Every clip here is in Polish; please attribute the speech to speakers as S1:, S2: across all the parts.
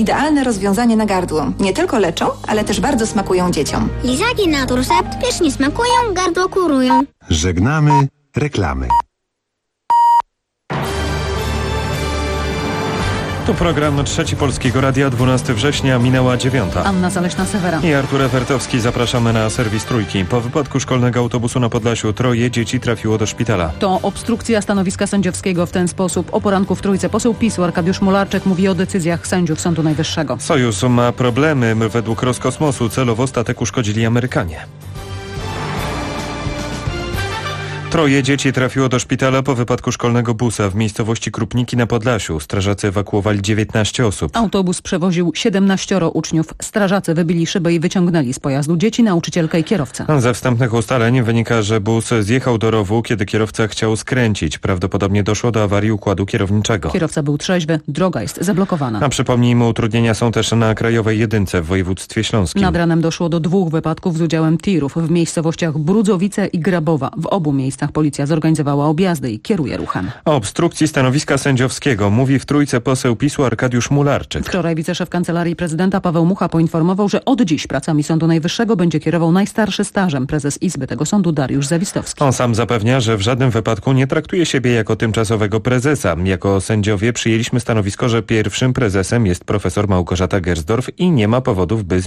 S1: idealne rozwiązanie na gardło. Nie tylko leczą, ale też bardzo smakują dzieciom.
S2: Lizaki Naturcept pysznie smakują, gardło kurują.
S3: Żegnamy reklamy.
S4: Tu program Trzeci Polskiego Radia, 12 września, minęła 9.
S5: Anna Zaleśna-Sewera
S4: I Artur Ewertowski. Zapraszamy na serwis Trójki. Po wypadku szkolnego autobusu na Podlasiu 3 dzieci trafiło do szpitala.
S5: To obstrukcja stanowiska sędziowskiego. W ten sposób o poranku w Trójce poseł PiS-u Arkadiusz Mularczyk mówi o decyzjach sędziów Sądu Najwyższego.
S4: Sojusz ma problemy. Według Roskosmosu celowo statek uszkodzili Amerykanie. 3 dzieci trafiło do szpitala po wypadku szkolnego busa w miejscowości Krupniki na Podlasiu. Strażacy ewakuowali 19 osób.
S5: Autobus przewoził 17 uczniów. Strażacy wybili szybę i wyciągnęli z pojazdu dzieci, nauczycielkę i kierowcę.
S4: Ze wstępnych ustaleń wynika, że bus zjechał do rowu, kiedy kierowca chciał skręcić. Prawdopodobnie doszło do awarii układu kierowniczego.
S5: Kierowca był trzeźwy, droga jest zablokowana.
S4: A przypomnijmy, utrudnienia są też na Krajowej Jedynce w województwie śląskim.
S5: Nad ranem doszło do 2 wypadków z udziałem tirów w miejscowościach Brudzowice i Grabowa. W obu miejscach policja zorganizowała objazdy i kieruje ruchem.
S4: O obstrukcji stanowiska sędziowskiego mówi w Trójce poseł PiS-u Arkadiusz Mularczyk.
S5: Wczoraj wiceszef Kancelarii Prezydenta Paweł Mucha poinformował, że od dziś pracami Sądu Najwyższego będzie kierował najstarszy stażem prezes Izby tego sądu Dariusz Zawistowski.
S4: On sam zapewnia, że w żadnym wypadku nie traktuje siebie jako tymczasowego prezesa. Jako sędziowie przyjęliśmy stanowisko, że pierwszym prezesem jest profesor Małgorzata Gersdorf i nie ma powodów, by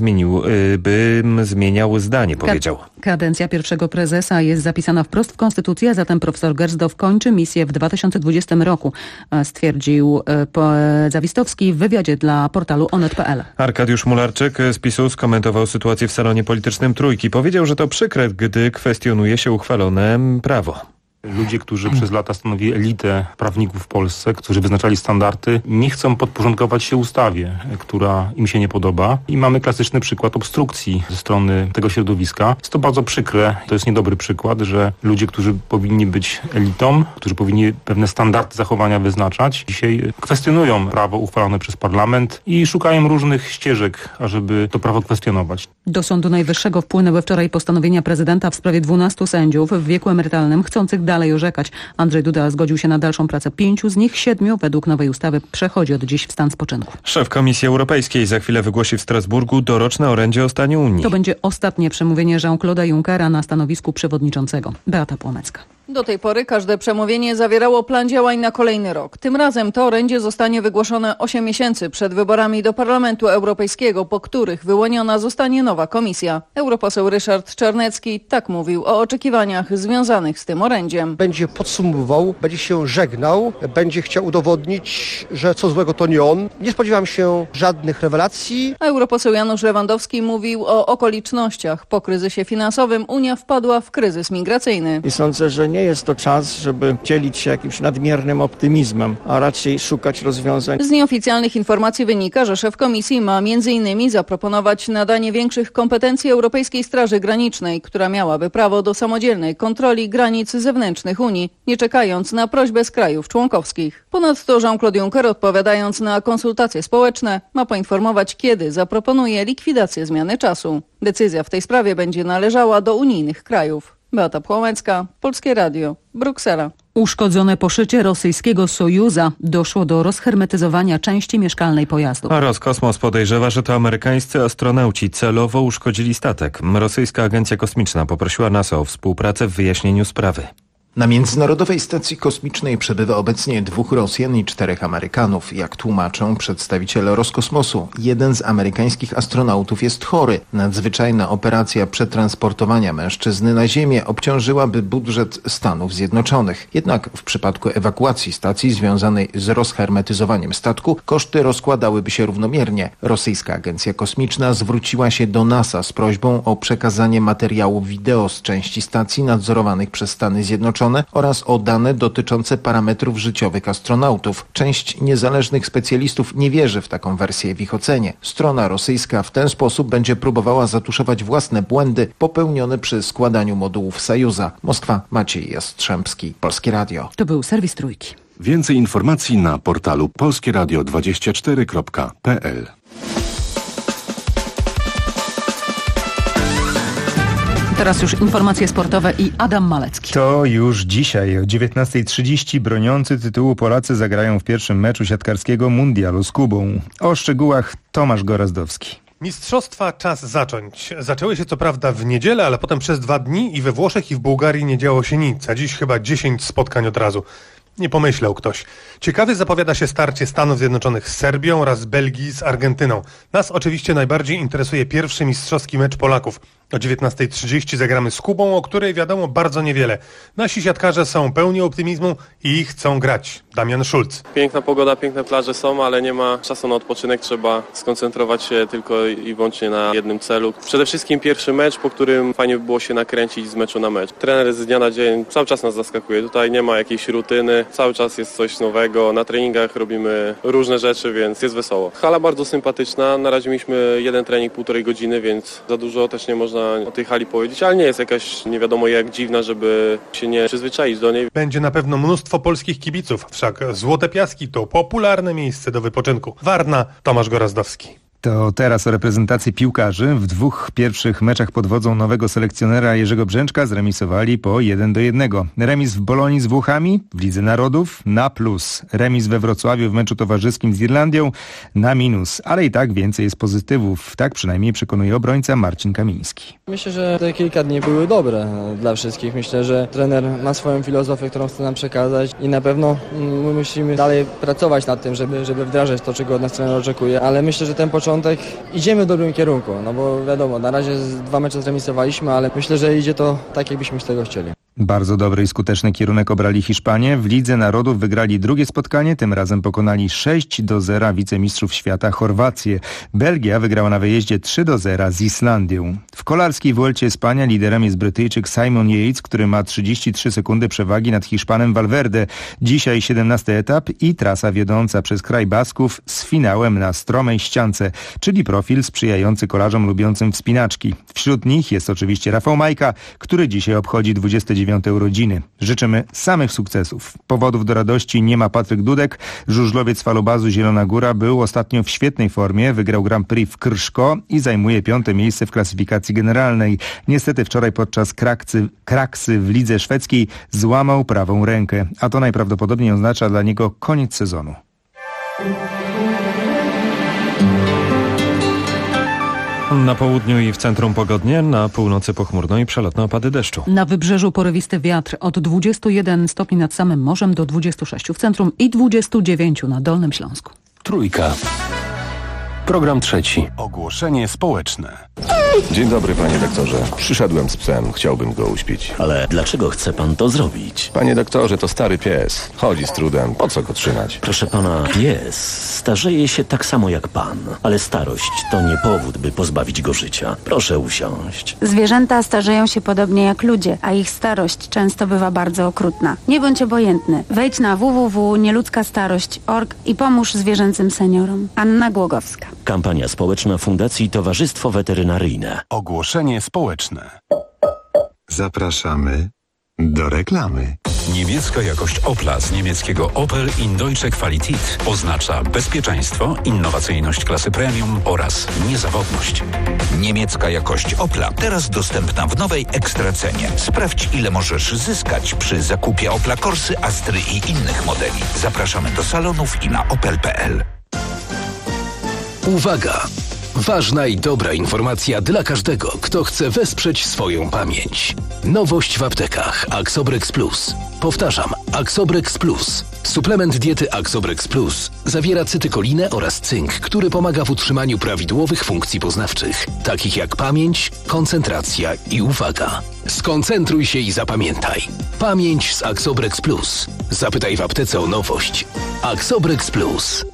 S4: zmieniał zdanie, powiedział.
S5: Kadencja pierwszego prezesa jest zapisana wprost w Konstytucji, a zatem profesor Gersdorf kończy misję w 2020 roku, stwierdził Zawistowski w wywiadzie dla portalu onet.pl.
S4: Arkadiusz Mularczyk z PiS-u skomentował sytuację w salonie politycznym Trójki. Powiedział, że to przykre, gdy kwestionuje się uchwalone prawo.
S6: Ludzie, którzy przez lata stanowili elitę prawników w Polsce, którzy wyznaczali standardy, nie chcą podporządkować się ustawie, która im się nie podoba. I mamy klasyczny przykład obstrukcji ze strony tego środowiska. Jest to bardzo przykre, to jest niedobry przykład, że ludzie, którzy powinni być elitą, którzy powinni pewne standardy zachowania wyznaczać, dzisiaj kwestionują prawo uchwalone przez parlament i szukają różnych ścieżek, ażeby to prawo kwestionować.
S5: Do Sądu Najwyższego wpłynęły wczoraj postanowienia prezydenta w sprawie 12 sędziów w wieku emerytalnym chcących dalej orzekać. Andrzej Duda zgodził się na dalszą pracę 5 z nich, 7 według nowej ustawy przechodzi od dziś w stan spoczynku.
S4: Szef Komisji Europejskiej za chwilę wygłosi w Strasburgu doroczne orędzie o stanie Unii.
S5: To będzie ostatnie przemówienie Jean-Claude'a Junckera na stanowisku przewodniczącego. Beata Płomecka.
S7: Do tej pory każde przemówienie zawierało plan działań na kolejny rok. Tym razem to orędzie zostanie wygłoszone 8 miesięcy przed wyborami do Parlamentu Europejskiego, po których wyłoniona zostanie nowa komisja. Europoseł Ryszard Czarnecki tak mówił o oczekiwaniach związanych z tym orędziem.
S8: Będzie podsumowywał, będzie się żegnał, będzie chciał udowodnić, że co złego to nie on. Nie spodziewam się żadnych rewelacji.
S7: A europoseł Janusz Lewandowski mówił o okolicznościach. Po kryzysie finansowym Unia wpadła w kryzys migracyjny.
S9: I sądzę, że nie jest to czas, żeby dzielić się jakimś nadmiernym optymizmem, a raczej szukać rozwiązań.
S7: Z nieoficjalnych informacji wynika, że szef komisji ma m.in. zaproponować nadanie większych kompetencji Europejskiej Straży Granicznej, która miałaby prawo do samodzielnej kontroli granic zewnętrznych Unii, nie czekając na prośbę z krajów członkowskich. Ponadto Jean-Claude Juncker, odpowiadając na konsultacje społeczne, ma poinformować, kiedy zaproponuje likwidację zmiany czasu. Decyzja w tej sprawie będzie należała do unijnych krajów. Beata Płomecka, Polskie Radio, Bruksela.
S5: Uszkodzone poszycie rosyjskiego Sojuza. Doszło do rozhermetyzowania części mieszkalnej pojazdu.
S4: A Roskosmos podejrzewa, że to amerykańscy astronauci celowo uszkodzili statek. Rosyjska Agencja Kosmiczna poprosiła NASA o współpracę w wyjaśnieniu sprawy.
S10: Na Międzynarodowej Stacji Kosmicznej przebywa obecnie 2 Rosjan i 4 Amerykanów. Jak tłumaczą przedstawiciele Roskosmosu, jeden z amerykańskich astronautów jest chory. Nadzwyczajna operacja przetransportowania mężczyzny na Ziemię obciążyłaby budżet Stanów Zjednoczonych. Jednak w przypadku ewakuacji stacji związanej z rozhermetyzowaniem statku koszty rozkładałyby się równomiernie. Rosyjska Agencja Kosmiczna zwróciła się do NASA z prośbą o przekazanie materiałów wideo z części stacji nadzorowanych przez Stany Zjednoczone oraz o dane dotyczące parametrów życiowych astronautów. Część niezależnych specjalistów nie wierzy w taką wersję w ich ocenie. Strona rosyjska w ten sposób będzie próbowała zatuszować własne błędy popełnione przy składaniu modułów Sojuza. Moskwa, Maciej Jastrzębski, Polskie Radio.
S5: To był serwis Trójki.
S3: Więcej informacji na portalu polskieradio24.pl.
S5: Teraz już informacje sportowe i Adam Malecki.
S11: To już dzisiaj o 19:30 broniący tytułu Polacy zagrają w pierwszym meczu siatkarskiego mundialu z Kubą. O szczegółach Tomasz Gorazdowski.
S12: Mistrzostwa czas zacząć. Zaczęły się co prawda w niedzielę, ale potem przez 2 dni i we Włoszech i w Bułgarii nie działo się nic, a dziś chyba 10 spotkań od razu. Nie pomyślał ktoś. Ciekawy zapowiada się starcie Stanów Zjednoczonych z Serbią oraz Belgii z Argentyną. Nas oczywiście najbardziej interesuje pierwszy mistrzowski mecz Polaków. O 19:30 zagramy z Kubą, o której wiadomo bardzo niewiele. Nasi siatkarze są pełni optymizmu i chcą grać. Damian Szulc.
S13: Piękna pogoda, piękne plaże są, ale nie ma czasu na odpoczynek. Trzeba skoncentrować się tylko i wyłącznie na jednym celu. Przede wszystkim pierwszy mecz, po którym fajnie by było się nakręcić z meczu na mecz. Trener z dnia na dzień cały czas nas zaskakuje. Tutaj nie ma jakiejś rutyny, cały czas jest coś nowego. Na treningach robimy różne rzeczy, więc jest wesoło. Hala bardzo sympatyczna. Na razie mieliśmy jeden trening 1,5 godziny, więc za dużo też nie można o tej hali powiedzieć, ale nie jest jakaś nie wiadomo jak dziwna, żeby się nie przyzwyczaić do niej.
S12: Będzie na pewno mnóstwo polskich kibiców, wszak Złote Piaski to popularne miejsce do wypoczynku. Warna, Tomasz Gorazdowski.
S11: To teraz o reprezentacji piłkarzy. W 2 pierwszych meczach pod wodzą nowego selekcjonera Jerzego Brzęczka zremisowali po 1-1. Remis w Bolonii z Włochami, w Lidze Narodów na plus. Remis we Wrocławiu w meczu towarzyskim z Irlandią na minus. Ale i tak więcej jest pozytywów. Tak przynajmniej przekonuje obrońca Marcin Kamiński.
S14: Myślę, że te kilka dni były dobre dla wszystkich. Myślę, że trener ma swoją filozofię, którą chce nam przekazać i na pewno my musimy dalej pracować nad tym, żeby wdrażać to, czego od nas trener oczekuje. Ale myślę, że ten początek idziemy w dobrym kierunku, no bo wiadomo, na razie 2 mecze zremisowaliśmy, ale myślę, że idzie to tak, jakbyśmy z tego chcieli.
S11: Bardzo dobry i skuteczny kierunek obrali Hiszpanie. W Lidze Narodów wygrali drugie spotkanie, tym razem pokonali 6-0 wicemistrzów świata Chorwację. Belgia wygrała na wyjeździe 3-0 z Islandią. W kolarskiej Vuelcie Spania liderem jest Brytyjczyk Simon Yates, który ma 33 sekundy przewagi nad Hiszpanem Valverde. Dzisiaj 17 etap i trasa wiodąca przez kraj Basków z finałem na stromej ściance, czyli profil sprzyjający kolarzom lubiącym wspinaczki. Wśród nich jest oczywiście Rafał Majka, który dzisiaj obchodzi 29 urodziny. Życzymy samych sukcesów. Powodów do radości nie ma Patryk Dudek. Żużlowiec falobazu Zielona Góra był ostatnio w świetnej formie. Wygrał Grand Prix w Krszko i zajmuje 5. miejsce w klasyfikacji generalnej. Niestety wczoraj podczas kraksy w lidze szwedzkiej złamał prawą rękę. A to najprawdopodobniej oznacza dla niego koniec sezonu.
S4: Na południu i w centrum pogodnie, na północy pochmurno i przelotne opady deszczu.
S5: Na wybrzeżu porywisty wiatr od 21 stopni nad samym morzem do 26 w centrum i 29 na Dolnym Śląsku.
S3: Trójka. Program 3. Ogłoszenie społeczne.
S15: Dzień dobry, panie doktorze. Przyszedłem z psem, chciałbym go uśpić.
S16: Ale dlaczego chce pan to zrobić?
S15: Panie doktorze, to stary pies. Chodzi z trudem. Po co go trzymać?
S16: Proszę pana, pies starzeje się tak samo jak pan. Ale starość to nie powód, by pozbawić go życia. Proszę usiąść.
S17: Zwierzęta starzeją się podobnie jak ludzie, a ich starość często bywa bardzo okrutna. Nie bądź obojętny. Wejdź na www.nieludzkastarość.org i pomóż zwierzęcym seniorom. Anna Głogowska.
S16: Kampania społeczna Fundacji Towarzystwo Weterynaryjne.
S3: Ogłoszenie społeczne. Zapraszamy do reklamy.
S18: Niemiecka jakość Opla z niemieckiego Opel in Deutsche Qualität oznacza bezpieczeństwo, innowacyjność klasy premium oraz niezawodność.
S19: Niemiecka jakość Opla teraz dostępna w nowej ekstracenie. Sprawdź, ile możesz zyskać przy zakupie Opla Corsy, Astry i innych modeli. Zapraszamy do salonów i na opel.pl.
S20: Uwaga! Ważna i dobra informacja dla każdego, kto chce wesprzeć swoją pamięć. Nowość w aptekach Axobrex Plus. Powtarzam, Axobrex Plus. Suplement diety Axobrex Plus zawiera cytykolinę oraz cynk, który pomaga w utrzymaniu prawidłowych funkcji poznawczych, takich jak pamięć, koncentracja i uwaga. Skoncentruj się i zapamiętaj. Pamięć z Axobrex Plus. Zapytaj w aptece o nowość. Axobrex Plus.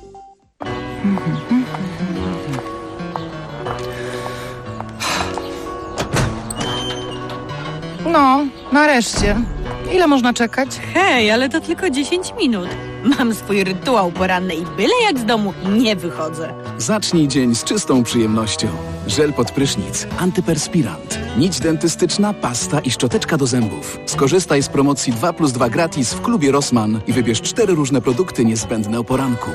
S21: No, nareszcie. Ile można czekać?
S22: Hej, ale to tylko 10 minut. Mam swój rytuał poranny i byle jak z domu nie wychodzę.
S23: Zacznij dzień z czystą przyjemnością. Żel pod prysznic, antyperspirant, nić dentystyczna, pasta i szczoteczka do zębów. Skorzystaj z promocji 2+2 gratis w klubie Rossmann i wybierz 4 różne produkty niezbędne o poranku.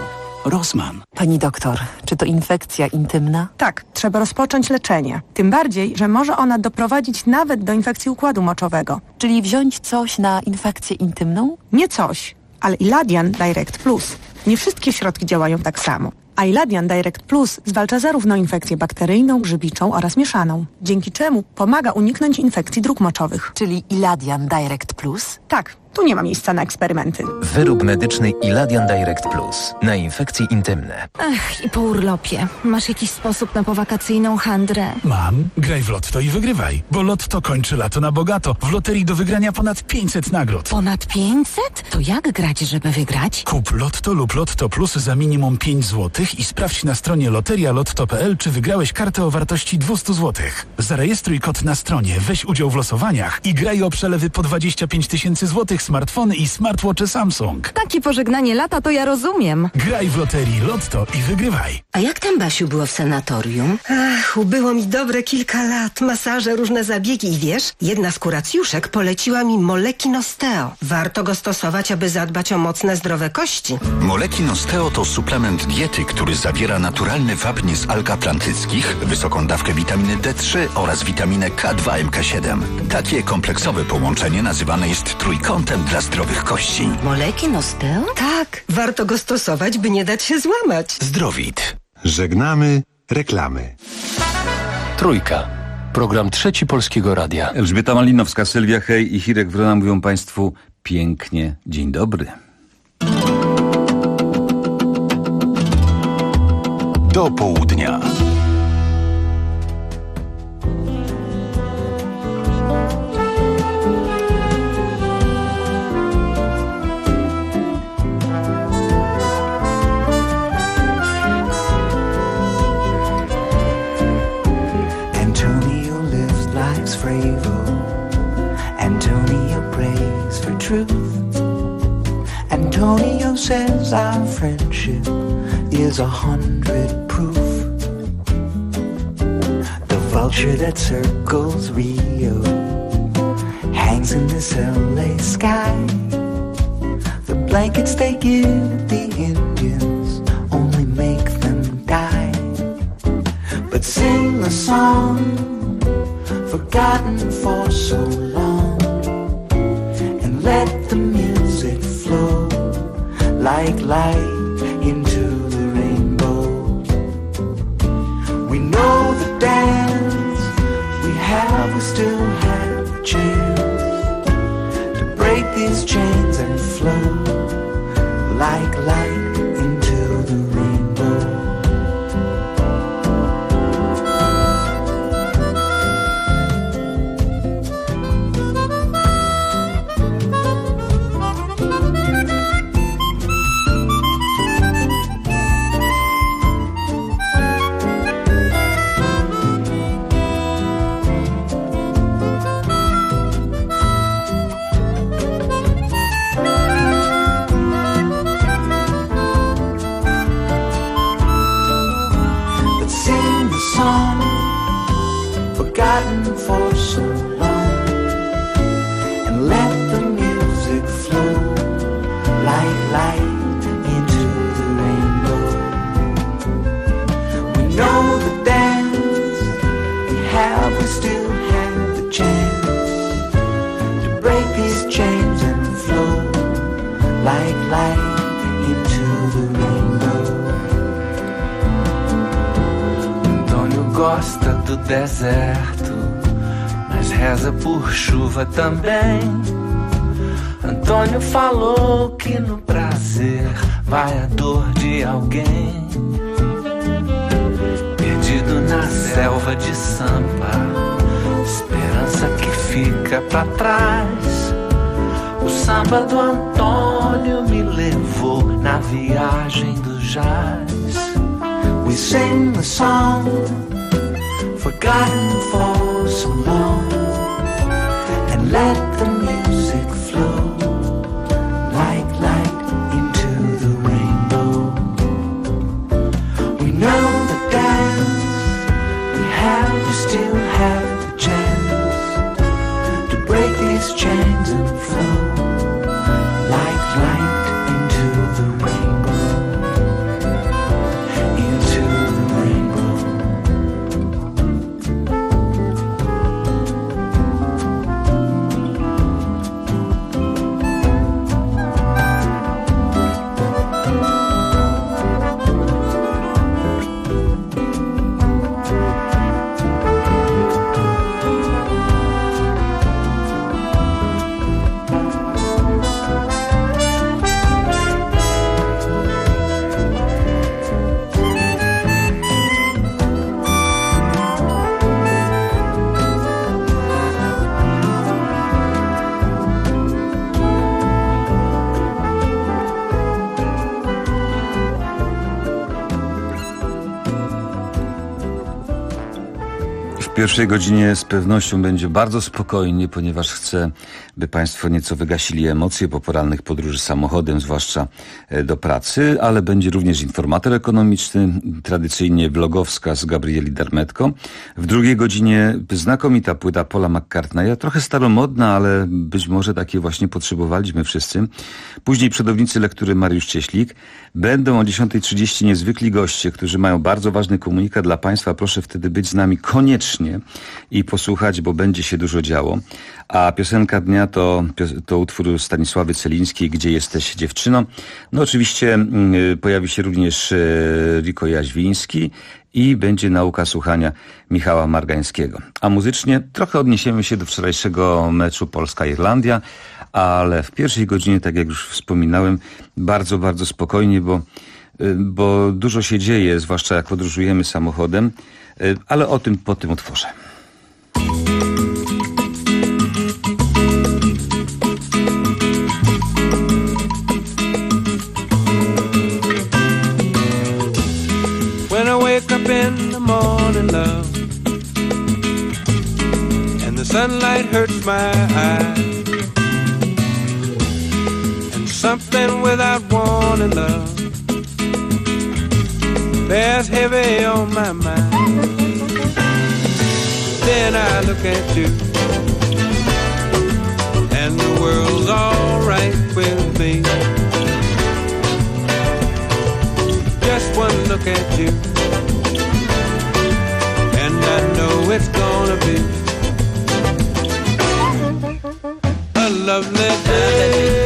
S23: Rossmann.
S1: Pani doktor, czy to infekcja intymna?
S2: Tak, trzeba rozpocząć leczenie. Tym bardziej, że może ona doprowadzić nawet do infekcji układu moczowego.
S1: Czyli wziąć coś na infekcję intymną?
S2: Nie coś, ale Iladian Direct Plus. Nie wszystkie środki działają tak samo. A Iladian Direct Plus zwalcza zarówno infekcję bakteryjną, grzybiczą oraz mieszaną, dzięki czemu pomaga uniknąć infekcji dróg moczowych.
S1: Czyli Iladian Direct Plus?
S2: Tak, tu nie ma miejsca na eksperymenty.
S6: Wyrób medyczny Iladian Direct Plus na infekcje intymne.
S24: Ach, i po urlopie. Masz jakiś sposób na powakacyjną handrę?
S23: Mam. Graj w Lotto i wygrywaj. Bo Lotto kończy lato na bogato. W loterii do wygrania ponad 500 nagród.
S24: Ponad 500? To jak grać, żeby wygrać?
S23: Kup Lotto lub Lotto Plus za minimum 5 zł i sprawdź na stronie loterialotto.pl, czy wygrałeś kartę o wartości 200 zł. Zarejestruj kod na stronie, weź udział w losowaniach i graj o przelewy po 25 000 złotych, smartfony i smartwatche Samsung.
S24: Takie pożegnanie lata to ja rozumiem.
S23: Graj w loterii Lotto i wygrywaj.
S25: A jak tam, Basiu, było w sanatorium? Ach, ubyło mi dobre kilka lat. Masaże, różne zabiegi i wiesz, jedna z kuracjuszek poleciła mi Molekin Osteo. Warto go stosować, aby zadbać o mocne, zdrowe kości.
S26: Molekin Osteo to suplement diety, który zawiera naturalny wapń z alg atlantyckich, wysoką dawkę witaminy D3 oraz witaminę K2-MK7. Takie kompleksowe połączenie nazywane jest trójkątem dla zdrowych kości.
S25: Molekin Osteo? Tak, warto go stosować, by nie dać się złamać.
S26: Zdrowit.
S3: Żegnamy reklamy.
S27: Trójka. Program Trzeci Polskiego Radia.
S28: Elżbieta Malinowska, Sylwia Hej i Hirek Wrona mówią Państwu pięknie dzień dobry.
S3: Do południa.
S29: Antonio lives life's fragile. Antonio prays for truth. Antonio says our friendship is 100 proof. The vulture that circles Rio hangs in this LA sky. The blankets they give the Indians only make them die. But sing the song forgotten for so long, and let the music flow like light into the rainbow. We know the dance we have, we still have a chance to break these chains and flow like light into the rainbow. Forgotten for so long, and let the music flow like light into the rainbow. We know the dance we have, we still have the chance to break these chains and flow like light into the rainbow.
S30: Antônio gosta do deserto, mas reza por chuva também. Antônio falou que no prazer vai a dor de alguém. Perdido na selva de Sampa, esperança que fica pra trás. O samba do Antônio me levou na viagem do jazz.
S29: We sing the song forgotten for so long, and let the music flow like light into the rainbow. We know the dance we have, we still have the chance to break these chains and flow like light into the rainbow.
S28: pierwszej godzinie z pewnością będzie bardzo spokojnie, ponieważ chcę, by Państwo nieco wygasili emocje po porannych podróży samochodem, zwłaszcza do pracy, ale będzie również informator ekonomiczny, tradycyjnie vlogowska z Gabrieli Darmetko. W drugiej godzinie znakomita płyta Paula McCartneya, trochę staromodna, ale być może takie właśnie potrzebowaliśmy wszyscy. Później przodownicy lektury Mariusz Cieślik. Będą o 10:30 niezwykli goście, którzy mają bardzo ważny komunikat dla Państwa. Proszę wtedy być z nami koniecznie i posłuchać, bo będzie się dużo działo. A piosenka dnia to utwór Stanisławy Celińskiej, Gdzie jesteś, dziewczyno? No oczywiście pojawi się również Riko Jaźwiński i będzie nauka słuchania Michała Margańskiego. A muzycznie trochę odniesiemy się do wczorajszego meczu Polska-Irlandia, ale w pierwszej godzinie, tak jak już wspominałem, bardzo, bardzo spokojnie, bo dużo się dzieje, zwłaszcza jak podróżujemy samochodem, ale o tym po tym utworze.
S30: When I wake up in the morning, love, and the sunlight hurts my eyes, and something without warning, love, bears heavy on my mind. Then I look at you, and the world's all right with me. Just one look at you, and I know it's gonna be a lovely day.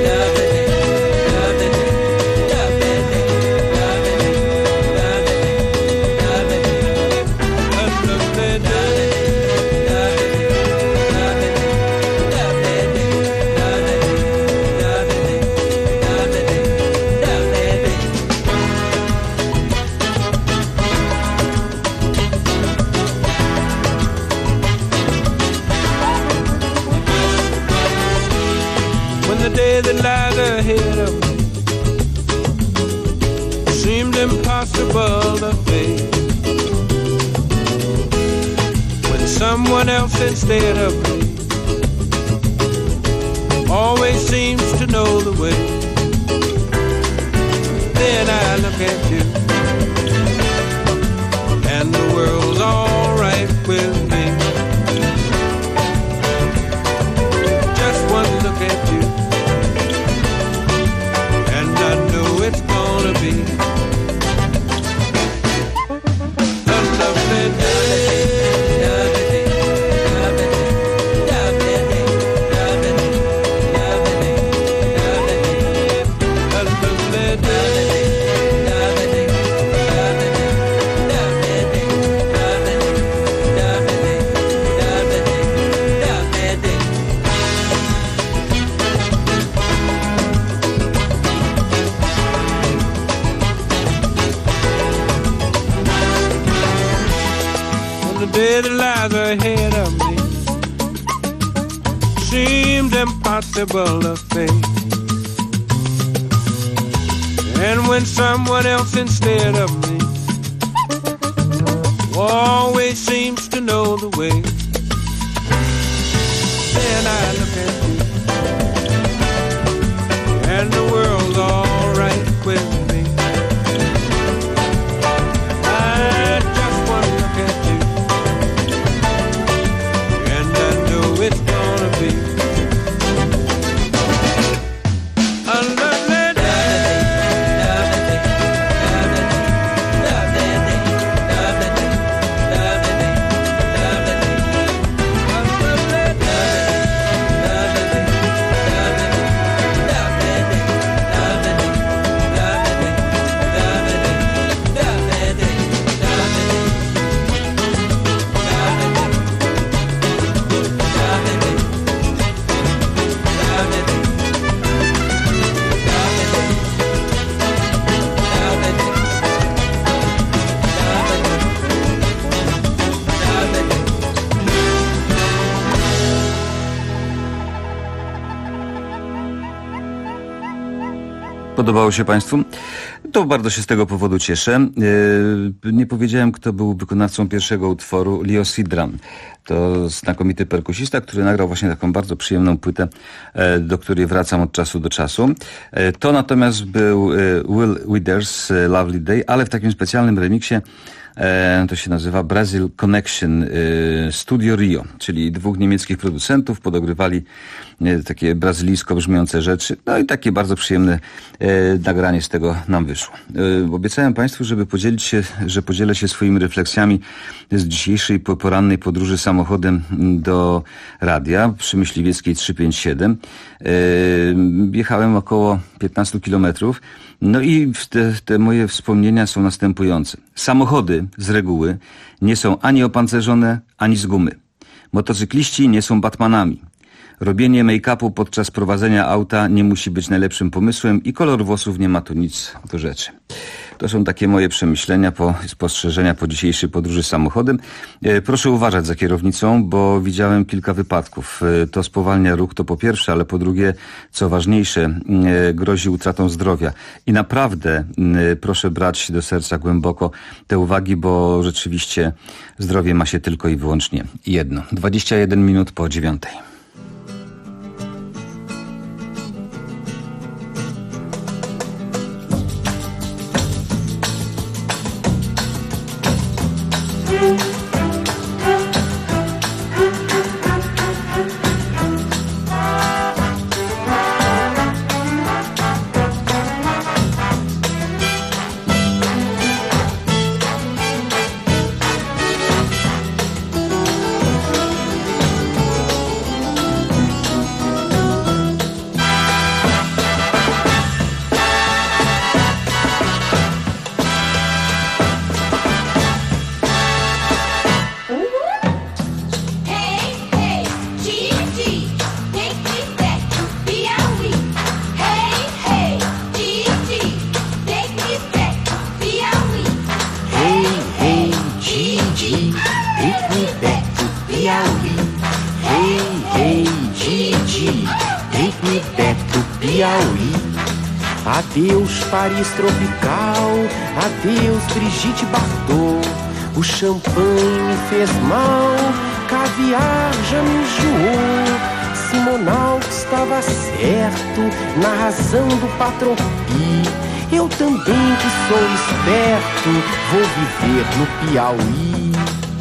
S30: That lies ahead of me seemed impossible to face, when someone else instead of me always seems to know the way. Then I look at you, and the world's all right with me. Just one look at you, it's gonna be a lovely day. The day that lies ahead of me seemed impossible to face, and when someone else instead of me always seems to know the way, then I look at you, and the world's all right with me. I just want to look at you, it's gonna be a lovely day. A
S28: Podobało się Państwu? To bardzo się z tego powodu cieszę. Nie powiedziałem, kto był wykonawcą pierwszego utworu. Leo Sidran. To znakomity perkusista, który nagrał właśnie taką bardzo przyjemną płytę, do której wracam od czasu do czasu. To natomiast był Will Withers, Lovely Day, ale w takim specjalnym remiksie. To się nazywa Brazil Connection Studio Rio, czyli dwóch niemieckich producentów podogrywali takie brazylijsko brzmiące rzeczy. No i takie bardzo przyjemne nagranie z tego nam wyszło. Obiecałem Państwu, że podzielę się swoimi refleksjami z dzisiejszej porannej podróży samochodem do radia przy Myśliwieckiej 357. Jechałem około 15 kilometrów. No i te moje wspomnienia są następujące. Samochody z reguły nie są ani opancerzone, ani z gumy. Motocykliści nie są Batmanami. Robienie make-upu podczas prowadzenia auta nie musi być najlepszym pomysłem i kolor włosów nie ma tu nic do rzeczy. To są takie moje przemyślenia, spostrzeżenia po dzisiejszej podróży samochodem. Proszę uważać za kierownicą, bo widziałem kilka wypadków. To spowalnia ruch, to po pierwsze, ale po drugie, co ważniejsze, grozi utratą zdrowia. I naprawdę proszę brać do serca głęboko te uwagi, bo rzeczywiście zdrowie ma się tylko i wyłącznie jedno. 21 minut po 9.
S4: Adeus Paris tropical, adeus Brigitte Bardot. O champanhe me fez mal, caviar já me enjoou. Simonal estava certo na razão do patrão Pi. Eu também que sou esperto, vou viver no Piauí.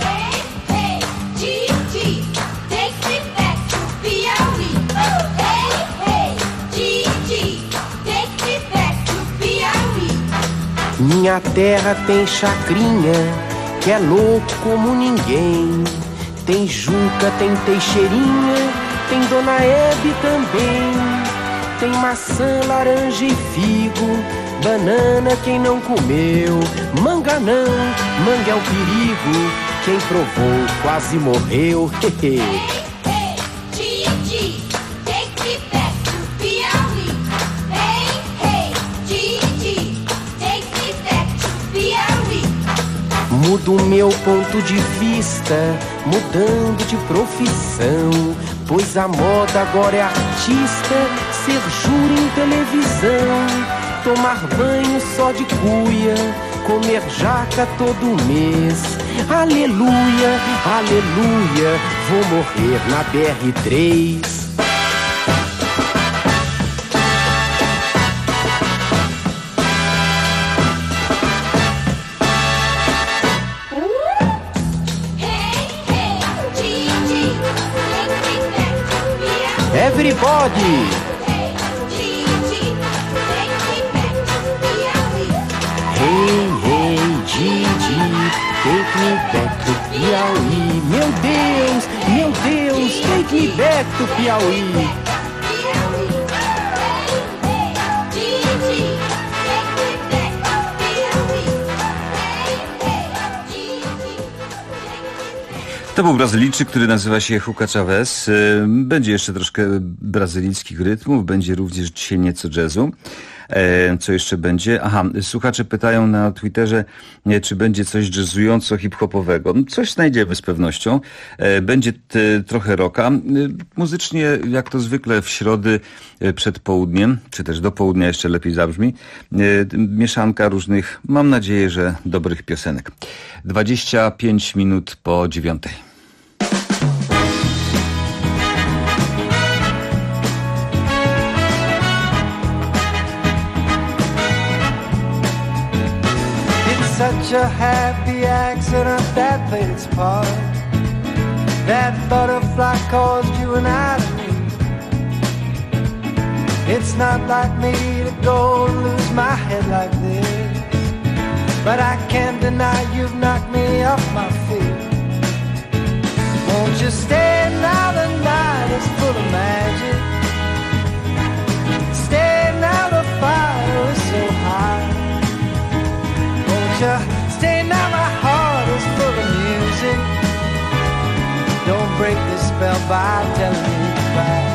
S4: Minha terra tem chacrinha, que é louco como ninguém. Tem Juca, tem Teixeirinha, tem Dona Hebe também. Tem maçã, laranja e figo, banana quem não comeu. Manga não, manga é um perigo, quem provou quase morreu. Mudo meu ponto de vista, mudando de profissão. Pois a moda agora é artista, ser júri em televisão. Tomar banho só de cuia, comer jaca todo mês. Aleluia, aleluia, vou morrer na BR-3. Everybody! Hey, hey, Gigi, take me back to Piauí. Meu Deus, take me back to Piauí.
S28: To był Brazylijczyk, który nazywa się Hugo Chavez. Będzie jeszcze troszkę brazylijskich rytmów, będzie również dzisiaj nieco jazzu. Co jeszcze będzie? Aha, słuchacze pytają na Twitterze, czy będzie coś jazzująco-hip-hopowego. Coś znajdziemy z pewnością. Będzie trochę rocka. Muzycznie, jak to zwykle w środy przed południem, czy też do południa jeszcze lepiej zabrzmi, mieszanka różnych, mam nadzieję, że dobrych piosenek. 25 minut po 9.
S29: Such a happy accident that played its part. That butterfly caused you and I to meet. It's not like me to go and lose my head like this, but I can't deny you've knocked me off my feet. Won't you stay now, the night is full of magic. Stay now, the fire is so high. Stay now, my heart is full of music. Don't break the spell by telling me goodbye.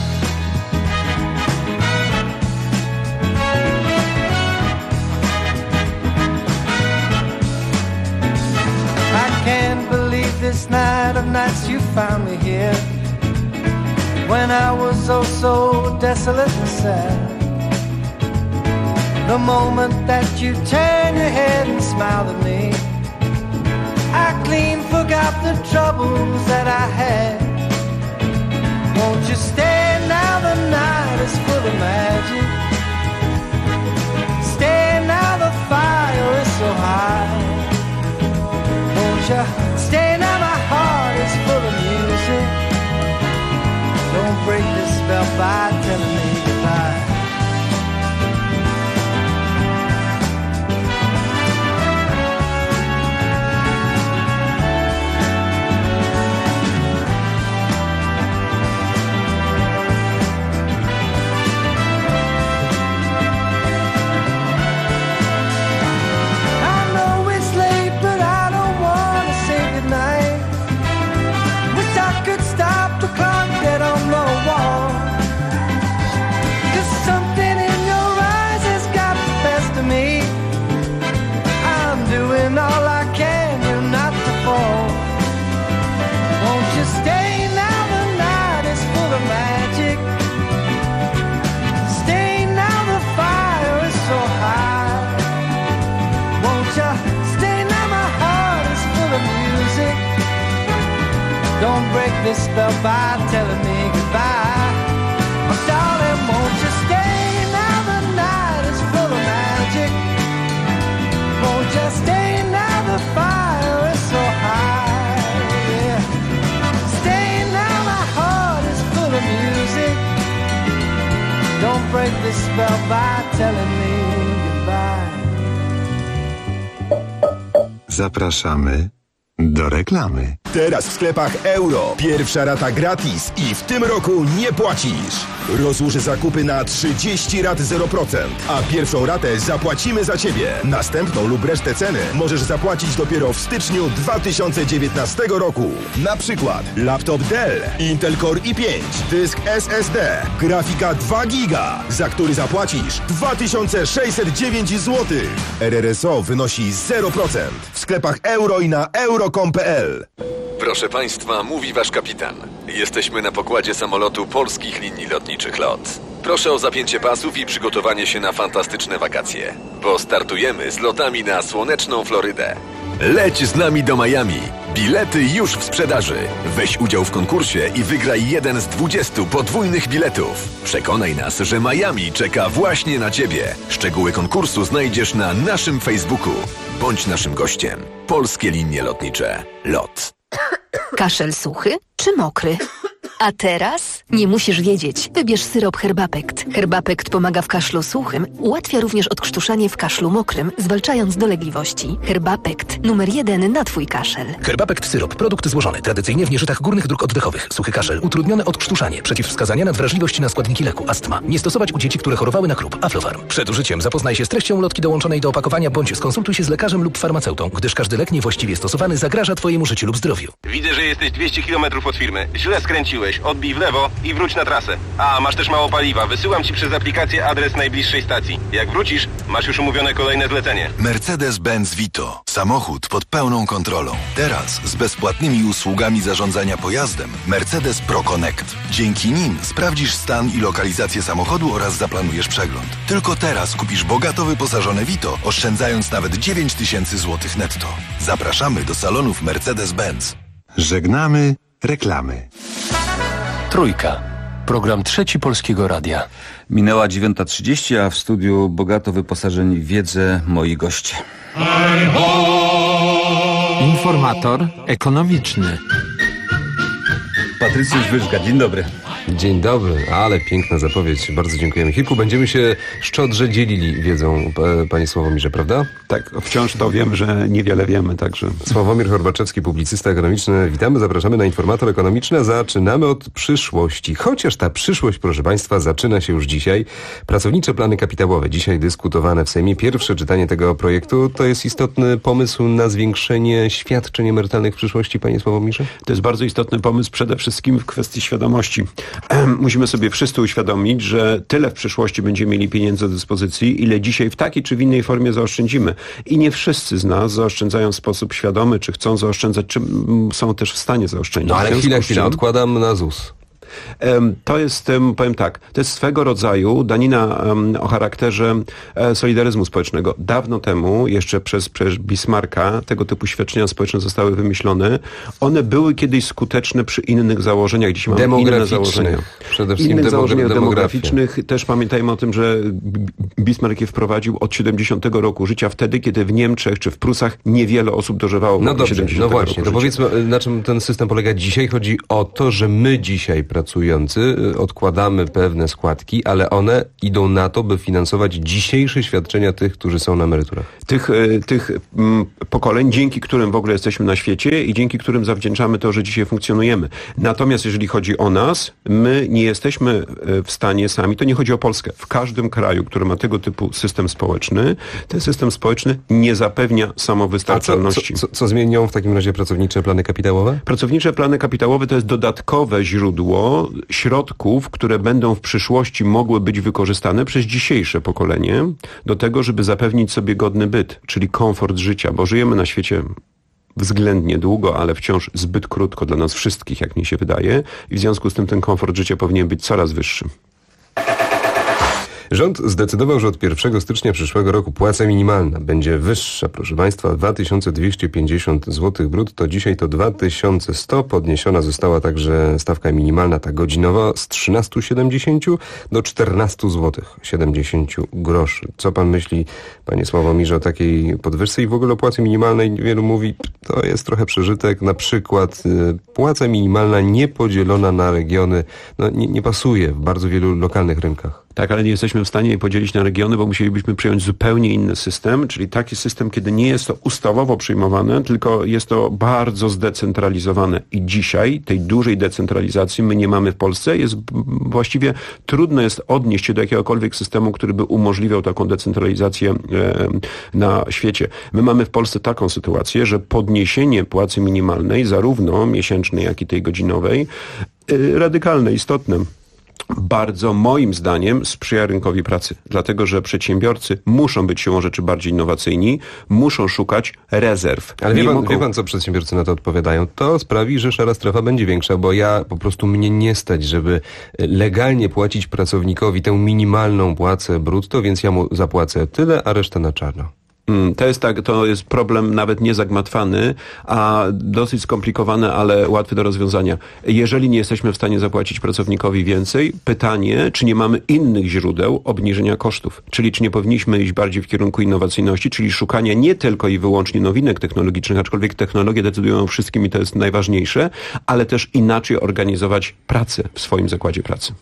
S29: I can't believe this night of nights you found me here, when I was oh so desolate and sad. The moment that you turn your head and smiled at me, I clean forgot the troubles that I had. Won't you stay now, the night is full of magic. Stay now, the fire is so high. Won't you stay now, my heart is full of music. Don't break the spell by telling me goodbye. Don't break this spell by telling me goodbye. Oh, darling, won't you stay now, the night is full of magic. Won't you stay now, the fire is so high. Yeah. Stay now, my heart is full of music. Don't break this spell by telling me goodbye.
S3: Zapraszamy do reklamy.
S5: Teraz w sklepach Euro. Pierwsza rata gratis i w tym roku nie płacisz. Rozłóż zakupy na 30 rat 0%, a pierwszą ratę zapłacimy za Ciebie. Następną lub resztę ceny możesz zapłacić dopiero w styczniu 2019 roku. Na przykład laptop Dell, Intel Core i5, dysk SSD, grafika 2 giga, za który zapłacisz 2609 zł. RRSO wynosi 0%. W sklepach Euro i na euro.com.pl.
S7: Proszę Państwa, mówi Wasz kapitan. Jesteśmy na pokładzie samolotu Polskich Linii Lotniczych LOT. Proszę o zapięcie pasów i przygotowanie się na fantastyczne wakacje, bo startujemy z lotami na słoneczną Florydę. Leć z nami do Miami. Bilety już w sprzedaży. Weź udział w konkursie i wygraj jeden z 20 podwójnych biletów. Przekonaj nas, że Miami czeka właśnie na Ciebie. Szczegóły konkursu znajdziesz na naszym Facebooku. Bądź naszym gościem. Polskie Linie Lotnicze LOT.
S8: Kaszel suchy czy mokry? A teraz nie musisz wiedzieć. Wybierz syrop Herbapekt. Herbapekt pomaga w kaszlu suchym, ułatwia również odkrztuszanie w kaszlu mokrym, zwalczając dolegliwości. Herbapekt. Numer 1 na Twój kaszel.
S20: Herbapekt syrop. Produkt złożony tradycyjnie w nieżytach górnych dróg oddechowych. Suchy kaszel. Utrudnione odkrztuszanie. Przeciwwskazania na wrażliwość na składniki leku. Astma. Nie stosować u dzieci, które chorowały na KRUP. Aflofarm. Przed użyciem zapoznaj się z treścią ulotki dołączonej do opakowania bądź skonsultuj się z lekarzem lub farmaceutą, gdyż każdy lek niewłaściwie stosowany zagraża Twojemu życiu lub zdrowiu.
S5: Widzę, że jesteś 200 km od firmy. Źle skręciłeś. Odbij w lewo.
S9: i wróć na trasę. A, masz też mało paliwa. Wysyłam ci przez aplikację adres najbliższej stacji. Jak wrócisz, masz już umówione kolejne zlecenie.
S10: Mercedes-Benz Vito. Samochód pod pełną kontrolą. Teraz z bezpłatnymi usługami zarządzania pojazdem Mercedes Pro Connect. Dzięki nim sprawdzisz stan i lokalizację samochodu oraz zaplanujesz przegląd. Tylko teraz kupisz bogato wyposażone Vito, oszczędzając nawet 9000 zł netto. Zapraszamy do salonów Mercedes-Benz.
S3: Żegnamy reklamy.
S27: Trójka. Program Trzeci Polskiego Radia.
S28: Minęła 9:30, a w studiu bogato wyposażeni w wiedzę moi goście.
S11: Informator ekonomiczny.
S28: Patrycjusz Wyżga, dzień dobry.
S12: Dzień dobry, ale piękna zapowiedź. Bardzo dziękujemy. Kilku, będziemy się szczodrze dzielili wiedzą, panie Sławomirze, prawda?
S13: Tak, wciąż to wiem, że niewiele wiemy, także...
S12: Sławomir Horbaczewski, publicysta ekonomiczny. Witamy, zapraszamy na Informator Ekonomiczny, a zaczynamy od przyszłości. Chociaż ta przyszłość, proszę państwa, zaczyna się już dzisiaj. Pracownicze plany kapitałowe, dzisiaj dyskutowane w Sejmie. Pierwsze czytanie tego projektu to jest istotny pomysł na zwiększenie świadczeń emerytalnych w przyszłości, panie Sławomirze?
S13: To jest bardzo istotny pomysł przede wszystkim w kwestii świadomości. Musimy sobie wszyscy uświadomić, że tyle w przyszłości będziemy mieli pieniędzy do dyspozycji, ile dzisiaj w takiej czy w innej formie zaoszczędzimy. I nie wszyscy z nas zaoszczędzają w sposób świadomy, czy chcą zaoszczędzać, czy są też w stanie zaoszczędzić.
S12: No ale chwilę, odkładam na ZUS.
S13: To jest, powiem tak, to jest swego rodzaju danina o charakterze solidaryzmu społecznego. Dawno temu, jeszcze przez Bismarcka, tego typu świadczenia społeczne zostały wymyślone. One były kiedyś skuteczne przy innych założeniach. Dzisiaj mamy inne założenia.
S12: Przede wszystkim
S13: innych założeniach demograficznych. Też pamiętajmy o tym, że Bismarck je wprowadził od 70 roku życia, wtedy, kiedy w Niemczech czy w Prusach niewiele osób dożywało.
S12: No dobrze, no właśnie. To powiedzmy, na czym ten system polega dzisiaj. Chodzi o to, że my dzisiaj pracujący odkładamy pewne składki, ale one idą na to, by finansować dzisiejsze świadczenia tych, którzy są na emeryturach.
S13: Tych pokoleń, dzięki którym w ogóle jesteśmy na świecie i dzięki którym zawdzięczamy to, że dzisiaj funkcjonujemy. Natomiast jeżeli chodzi o nas, my nie jesteśmy w stanie sami, to nie chodzi o Polskę. W każdym kraju, który ma tego typu system społeczny, ten system społeczny nie zapewnia samowystarczalności.
S12: Co zmienią w takim razie pracownicze plany kapitałowe?
S13: Pracownicze plany kapitałowe to jest dodatkowe źródło środków, które będą w przyszłości mogły być wykorzystane przez dzisiejsze pokolenie do tego, żeby zapewnić sobie godny byt, czyli komfort życia, bo żyjemy na świecie względnie długo, ale wciąż zbyt krótko dla nas wszystkich, jak mi się wydaje, i w związku z tym ten komfort życia powinien być coraz wyższy.
S12: Rząd zdecydował, że od 1 stycznia przyszłego roku płaca minimalna będzie wyższa, proszę państwa, 2250 zł brutto. Dzisiaj to 2100. Podniesiona została także stawka minimalna, ta godzinowa, z 13,70 do 14 zł 70 groszy. Co pan myśli, panie Sławomirze, o takiej podwyżce i w ogóle o płacy minimalnej? Wielu mówi, to jest trochę przeżytek. Na przykład płaca minimalna niepodzielona na regiony nie pasuje w bardzo wielu lokalnych rynkach.
S13: Tak, ale nie jesteśmy w stanie jej podzielić na regiony, bo musielibyśmy przyjąć zupełnie inny system, czyli taki system, kiedy nie jest to ustawowo przyjmowane, tylko jest to bardzo zdecentralizowane. I dzisiaj tej dużej decentralizacji my nie mamy w Polsce. Właściwie trudno jest odnieść się do jakiegokolwiek systemu, który by umożliwiał taką decentralizację na świecie. My mamy w Polsce taką sytuację, że podniesienie płacy minimalnej, zarówno miesięcznej, jak i tej godzinowej, radykalne, istotne, bardzo moim zdaniem sprzyja rynkowi pracy, dlatego że przedsiębiorcy muszą być siłą rzeczy bardziej innowacyjni, muszą szukać rezerw.
S12: Ale wie pan, co przedsiębiorcy na to odpowiadają? To sprawi, że szara strefa będzie większa, bo mnie nie stać, żeby legalnie płacić pracownikowi tę minimalną płacę brutto, więc ja mu zapłacę tyle, a resztę na czarno.
S13: To jest problem nawet nie zagmatwany, a dosyć skomplikowany, ale łatwy do rozwiązania. Jeżeli nie jesteśmy w stanie zapłacić pracownikowi więcej, pytanie, czy nie mamy innych źródeł obniżenia kosztów, czyli czy nie powinniśmy iść bardziej w kierunku innowacyjności, czyli szukania nie tylko i wyłącznie nowinek technologicznych, aczkolwiek technologie decydują o wszystkim i to jest najważniejsze, ale też inaczej organizować pracę w swoim zakładzie pracy.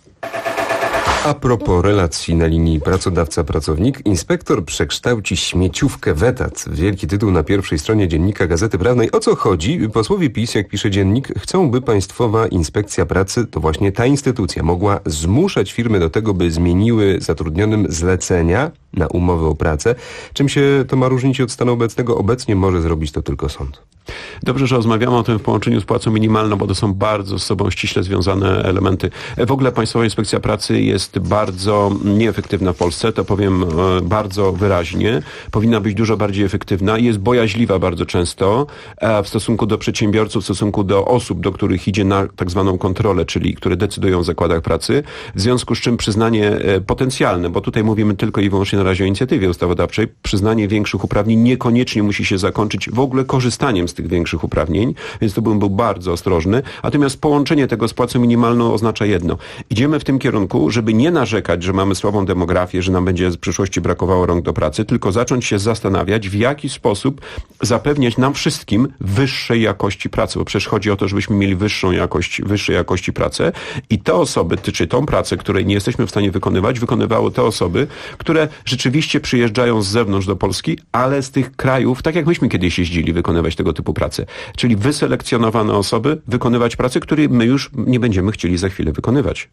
S12: A propos relacji na linii pracodawca-pracownik, inspektor przekształci śmieciówkę w etat. Wielki tytuł na pierwszej stronie Dziennika Gazety Prawnej. O co chodzi? Posłowie PiS, jak pisze Dziennik, chcą, by Państwowa Inspekcja Pracy, to właśnie ta instytucja, mogła zmuszać firmy do tego, by zmieniły zatrudnionym zlecenia, na umowy o pracę. Czym się to ma różnić od stanu obecnego? Obecnie może zrobić to tylko sąd.
S13: Dobrze, że rozmawiamy o tym w połączeniu z płacą minimalną, bo to są bardzo z sobą ściśle związane elementy. W ogóle Państwowa Inspekcja Pracy jest bardzo nieefektywna w Polsce, to powiem bardzo wyraźnie. Powinna być dużo bardziej efektywna. Jest bojaźliwa bardzo często w stosunku do przedsiębiorców, w stosunku do osób, do których idzie na tak zwaną kontrolę, czyli które decydują o zakładach pracy. W związku z czym przyznanie potencjalne, bo tutaj mówimy tylko i wyłącznie na razie o inicjatywie ustawodawczej, przyznanie większych uprawnień niekoniecznie musi się zakończyć w ogóle korzystaniem z tych większych uprawnień, więc to bym był bardzo ostrożny. Natomiast połączenie tego z płacą minimalną oznacza jedno. Idziemy w tym kierunku, żeby nie narzekać, że mamy słabą demografię, że nam będzie w przyszłości brakowało rąk do pracy, tylko zacząć się zastanawiać, w jaki sposób zapewniać nam wszystkim wyższej jakości pracy, bo przecież chodzi o to, żebyśmy mieli wyższej jakości pracę i te osoby, czy tą pracę, której nie jesteśmy w stanie wykonywały te osoby, które rzeczywiście przyjeżdżają z zewnątrz do Polski, ale z tych krajów, tak jak myśmy kiedyś jeździli wykonywać tego typu pracę. Czyli wyselekcjonowane osoby wykonywać pracę, której my już nie będziemy chcieli za chwilę wykonywać.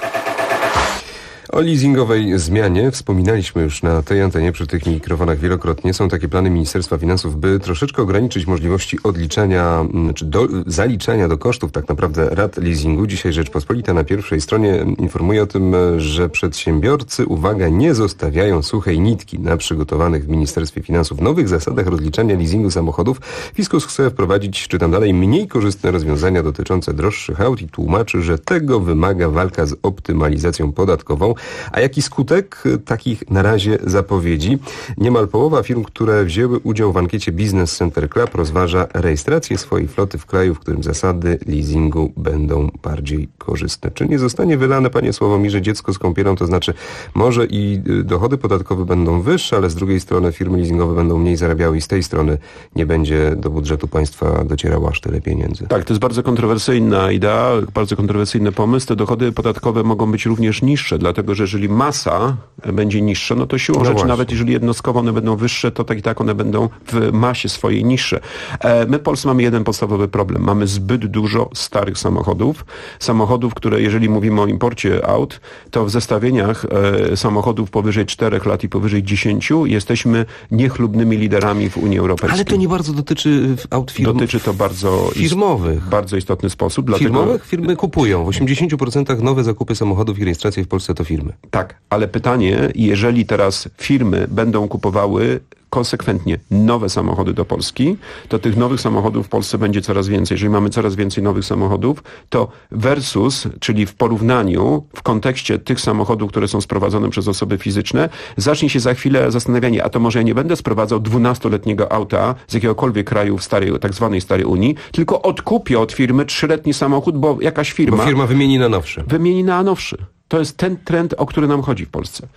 S12: O leasingowej zmianie wspominaliśmy już na tej antenie przy tych mikrofonach wielokrotnie. Są takie plany Ministerstwa Finansów, by troszeczkę ograniczyć możliwości odliczania, czy zaliczania do kosztów tak naprawdę rat leasingu. Dzisiaj Rzeczpospolita na pierwszej stronie informuje o tym, że przedsiębiorcy, uwaga, nie zostawiają suchej nitki. Na przygotowanych w Ministerstwie Finansów nowych zasadach rozliczania leasingu samochodów Fiskus chce wprowadzić, czytam dalej, mniej korzystne rozwiązania dotyczące droższych aut i tłumaczy, że tego wymaga walka z optymalizacją podatkową. A jaki skutek takich na razie zapowiedzi? Niemal połowa firm, które wzięły udział w ankiecie Business Center Club, rozważa rejestrację swojej floty w kraju, w którym zasady leasingu będą bardziej korzystne. Czy nie zostanie wylane, panie Sławomirze, dziecko z kąpielą? To znaczy, może i dochody podatkowe będą wyższe, ale z drugiej strony firmy leasingowe będą mniej zarabiały i z tej strony nie będzie do budżetu państwa docierało aż tyle pieniędzy.
S13: Tak, to jest bardzo kontrowersyjna idea, bardzo kontrowersyjny pomysł. Te dochody podatkowe mogą być również niższe, dlatego że jeżeli masa będzie niższa, no to siłą rzeczy, nawet jeżeli jednostkowo one będą wyższe, to tak i tak one będą w masie swojej niższe. My w Polsce mamy jeden podstawowy problem. Mamy zbyt dużo starych samochodów, które, jeżeli mówimy o imporcie aut, to w zestawieniach samochodów powyżej 4 lat i powyżej 10 jesteśmy niechlubnymi liderami w Unii Europejskiej.
S12: Ale to nie bardzo dotyczy aut
S13: Dotyczy to bardzo
S12: firmowych.
S13: Bardzo istotny sposób.
S12: Firmowych firmy kupują. W 80% nowe zakupy samochodów i rejestracje w Polsce to firmy.
S13: Tak, ale pytanie, jeżeli teraz firmy będą kupowały konsekwentnie nowe samochody do Polski, to tych nowych samochodów w Polsce będzie coraz więcej. Jeżeli mamy coraz więcej nowych samochodów, to versus, czyli w porównaniu, w kontekście tych samochodów, które są sprowadzone przez osoby fizyczne, zacznie się za chwilę zastanawianie, a to może ja nie będę sprowadzał 12-letniego auta z jakiegokolwiek kraju w tak zwanej starej Unii, tylko odkupię od firmy 3-letni samochód, bo jakaś firma...
S12: Bo firma wymieni na nowszy.
S13: Wymieni na nowszy. To jest ten trend, o który nam chodzi w Polsce.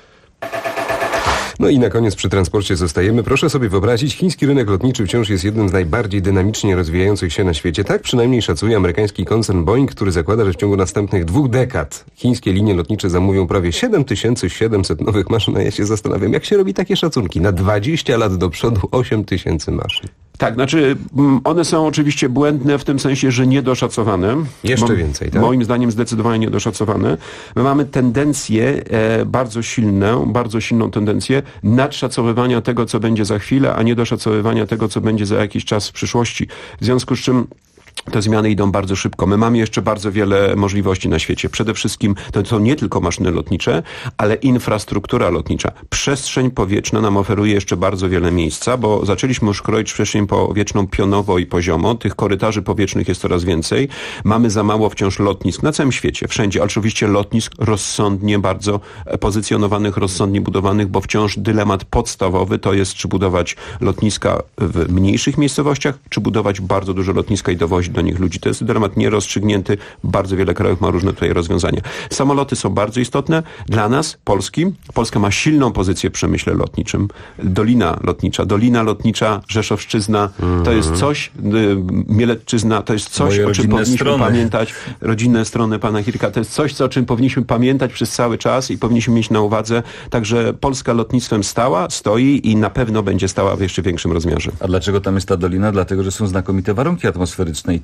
S12: No i na koniec przy transporcie zostajemy. Proszę sobie wyobrazić, chiński rynek lotniczy wciąż jest jednym z najbardziej dynamicznie rozwijających się na świecie. Tak przynajmniej szacuje amerykański koncern Boeing, który zakłada, że w ciągu następnych 2 dekad chińskie linie lotnicze zamówią prawie 7700 nowych maszyn. A ja się zastanawiam, jak się robi takie szacunki? Na 20 lat do przodu 8000 maszyn.
S13: Tak, znaczy one są oczywiście błędne w tym sensie, że niedoszacowane.
S12: Jeszcze więcej, tak?
S13: Moim zdaniem zdecydowanie niedoszacowane. My mamy tendencję, bardzo silną tendencję nadszacowywania tego, co będzie za chwilę, a niedoszacowywania tego, co będzie za jakiś czas w przyszłości. W związku z czym te zmiany idą bardzo szybko. My mamy jeszcze bardzo wiele możliwości na świecie. Przede wszystkim to nie tylko maszyny lotnicze, ale infrastruktura lotnicza. Przestrzeń powietrzna nam oferuje jeszcze bardzo wiele miejsca, bo zaczęliśmy już kroić przestrzeń powietrzną pionowo i poziomo. Tych korytarzy powietrznych jest coraz więcej. Mamy za mało wciąż lotnisk na całym świecie, wszędzie. Ale oczywiście lotnisk rozsądnie, bardzo pozycjonowanych, rozsądnie budowanych, bo wciąż dylemat podstawowy to jest, czy budować lotniska w mniejszych miejscowościach, czy budować bardzo duże lotniska i dowozić do nich ludzi. To jest dylemat nierozstrzygnięty. Bardzo wiele krajów ma różne tutaj rozwiązania. Samoloty są bardzo istotne. Dla nas, Polski, Polska ma silną pozycję w przemyśle lotniczym. Dolina lotnicza, Rzeszowszczyzna, to jest coś, Mielecczyzna, to jest coś, o czym powinniśmy pamiętać. Rodzinne strony pana Hirka, to jest coś, o czym powinniśmy pamiętać przez cały czas i powinniśmy mieć na uwadze. Także Polska lotnictwem stoi i na pewno będzie stała w jeszcze większym rozmiarze.
S28: A dlaczego tam jest ta dolina? Dlatego, że są znakomite warunki atmosferyczne i to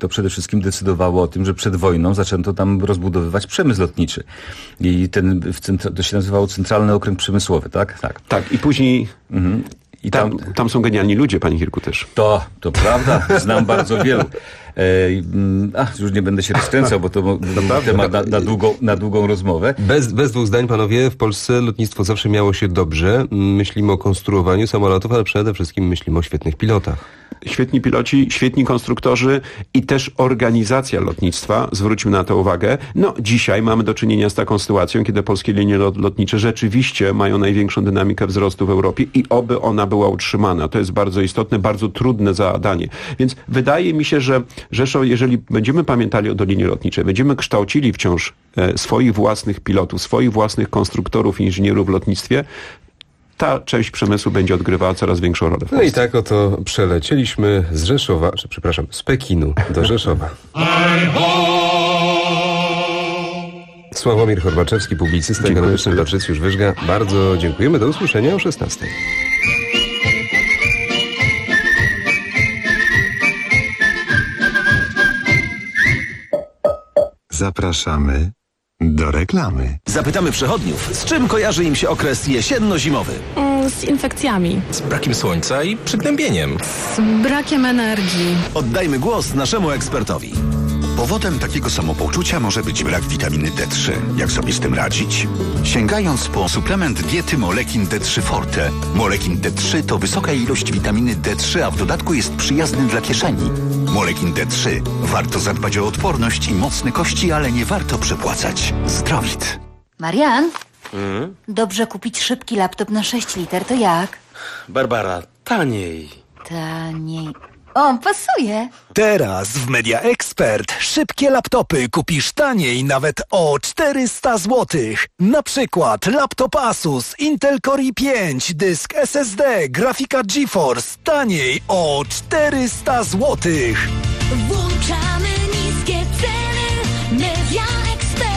S28: to przede wszystkim decydowało o tym, że przed wojną zaczęto tam rozbudowywać przemysł lotniczy. I to się nazywało Centralny Okręg Przemysłowy, tak?
S13: Tak, i później... I tam są genialni ludzie, panie Hirku, też.
S28: To prawda, znam bardzo wielu. Już nie będę się rozkręcał, bo to temat na długą rozmowę.
S12: Bez dwóch zdań, panowie, w Polsce lotnictwo zawsze miało się dobrze. Myślimy o konstruowaniu samolotów, ale przede wszystkim myślimy o świetnych pilotach.
S13: Świetni piloci, świetni konstruktorzy i też organizacja lotnictwa, zwróćmy na to uwagę. Dzisiaj mamy do czynienia z taką sytuacją, kiedy polskie linie lotnicze rzeczywiście mają największą dynamikę wzrostu w Europie i oby ona była utrzymana. To jest bardzo istotne, bardzo trudne zadanie. Więc wydaje mi się, że Rzeszów, jeżeli będziemy pamiętali o Dolinie Lotniczej, będziemy kształcili wciąż swoich własnych pilotów, swoich własnych konstruktorów i inżynierów w lotnictwie, ta część przemysłu będzie odgrywała coraz większą rolę w Polsce.
S12: No i tak oto przelecieliśmy z Rzeszowa, z Pekinu do Rzeszowa. Sławomir Horbaczewski, publicysta ekonomiczny, Patrycjusz Wyżga. Bardzo dziękujemy. Do usłyszenia o 16:00.
S3: Zapraszamy do reklamy.
S1: Zapytamy przechodniów, z czym kojarzy im się okres jesienno-zimowy?
S2: Z infekcjami.
S1: Z brakiem słońca i przygnębieniem.
S2: Z brakiem energii.
S1: Oddajmy głos naszemu ekspertowi.
S26: Powodem takiego samopoczucia może być brak witaminy D3. Jak sobie z tym radzić? Sięgając po suplement diety Molekin D3 Forte. Molekin D3 to wysoka ilość witaminy D3, a w dodatku jest przyjazny dla kieszeni. Molekin D3. Warto zadbać o odporność i mocne kości, ale nie warto przepłacać. Zdrowit.
S14: Marian? Dobrze kupić szybki laptop na 6 liter, to jak?
S15: Barbara, taniej.
S14: Taniej. O, pasuje.
S1: Teraz w Media Expert szybkie laptopy kupisz taniej nawet o 400 zł. Na przykład laptop Asus Intel Core i5, dysk SSD, grafika GeForce taniej o 400 zł.
S16: Włączamy niskie ceny. Media Expert.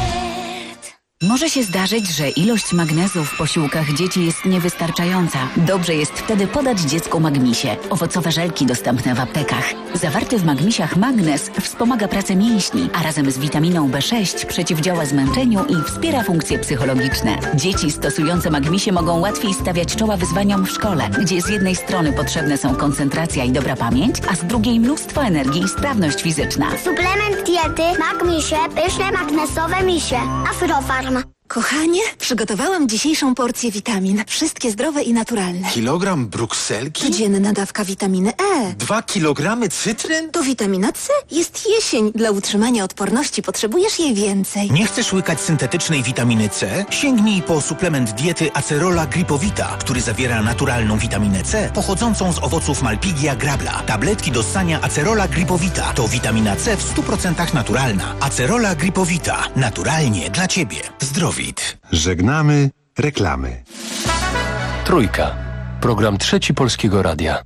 S24: Może się zdarzyć, że ilość magnezu w posiłkach dzieci jest niewystarczająca. Dobrze jest wtedy podać dziecku Magmisie. Owocowe żelki dostępne w aptekach. Zawarty w Magmisiach magnez wspomaga pracę mięśni, a razem z witaminą B6 przeciwdziała zmęczeniu i wspiera funkcje psychologiczne. Dzieci stosujące Magmisie mogą łatwiej stawiać czoła wyzwaniom w szkole, gdzie z jednej strony potrzebne są koncentracja i dobra pamięć, a z drugiej mnóstwo energii i sprawność fizyczna.
S16: Suplement diety Magmisie, pyszne magnesowe misie. Afrofarm.
S24: Kochanie, przygotowałam dzisiejszą porcję witamin. Wszystkie zdrowe i naturalne.
S15: Kilogram brukselki?
S24: Codzienna dawka witaminy E.
S15: 2 kilogramy cytryn?
S24: To witamina C. Jest jesień. Dla utrzymania odporności potrzebujesz jej więcej.
S1: Nie chcesz łykać syntetycznej witaminy C? Sięgnij po suplement diety Acerola Gripowita, który zawiera naturalną witaminę C pochodzącą z owoców Malpighia grabla. Tabletki do ssania Acerola Gripowita to witamina C w 100% naturalna. Acerola Gripowita. Naturalnie dla Ciebie. Zdrowit.
S3: Żegnamy reklamy.
S27: Trójka. Program Trzeci Polskiego Radia.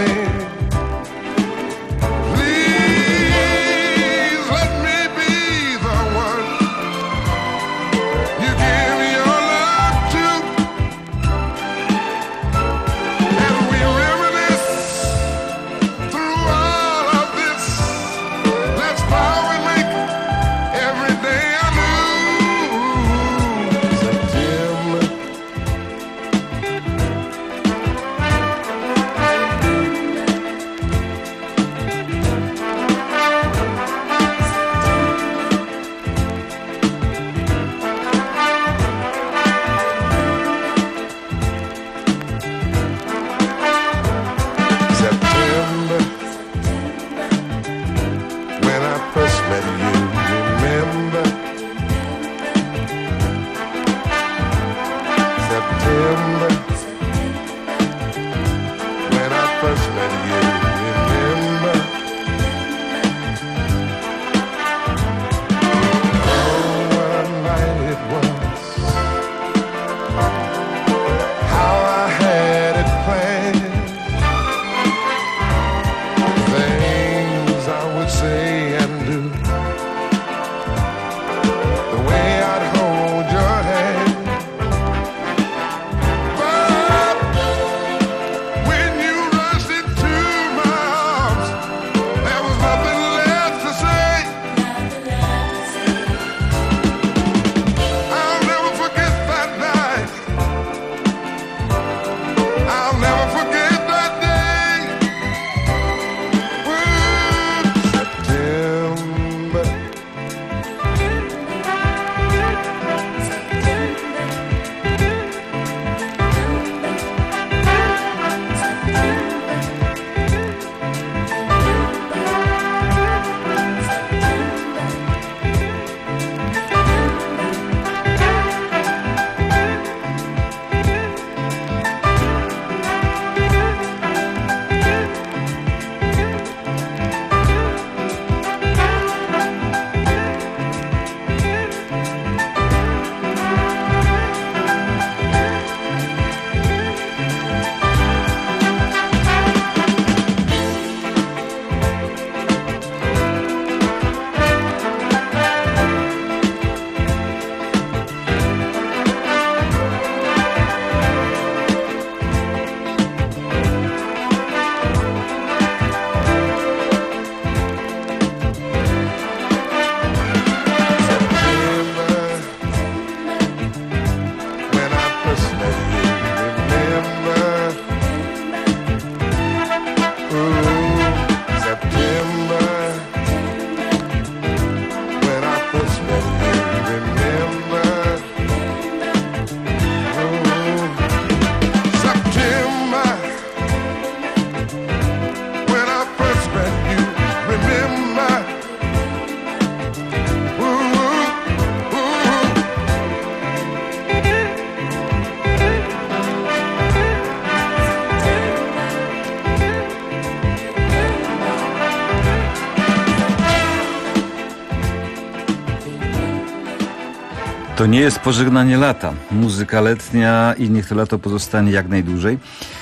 S28: To nie jest pożegnanie lata. Muzyka letnia i niech to lato pozostanie jak najdłużej.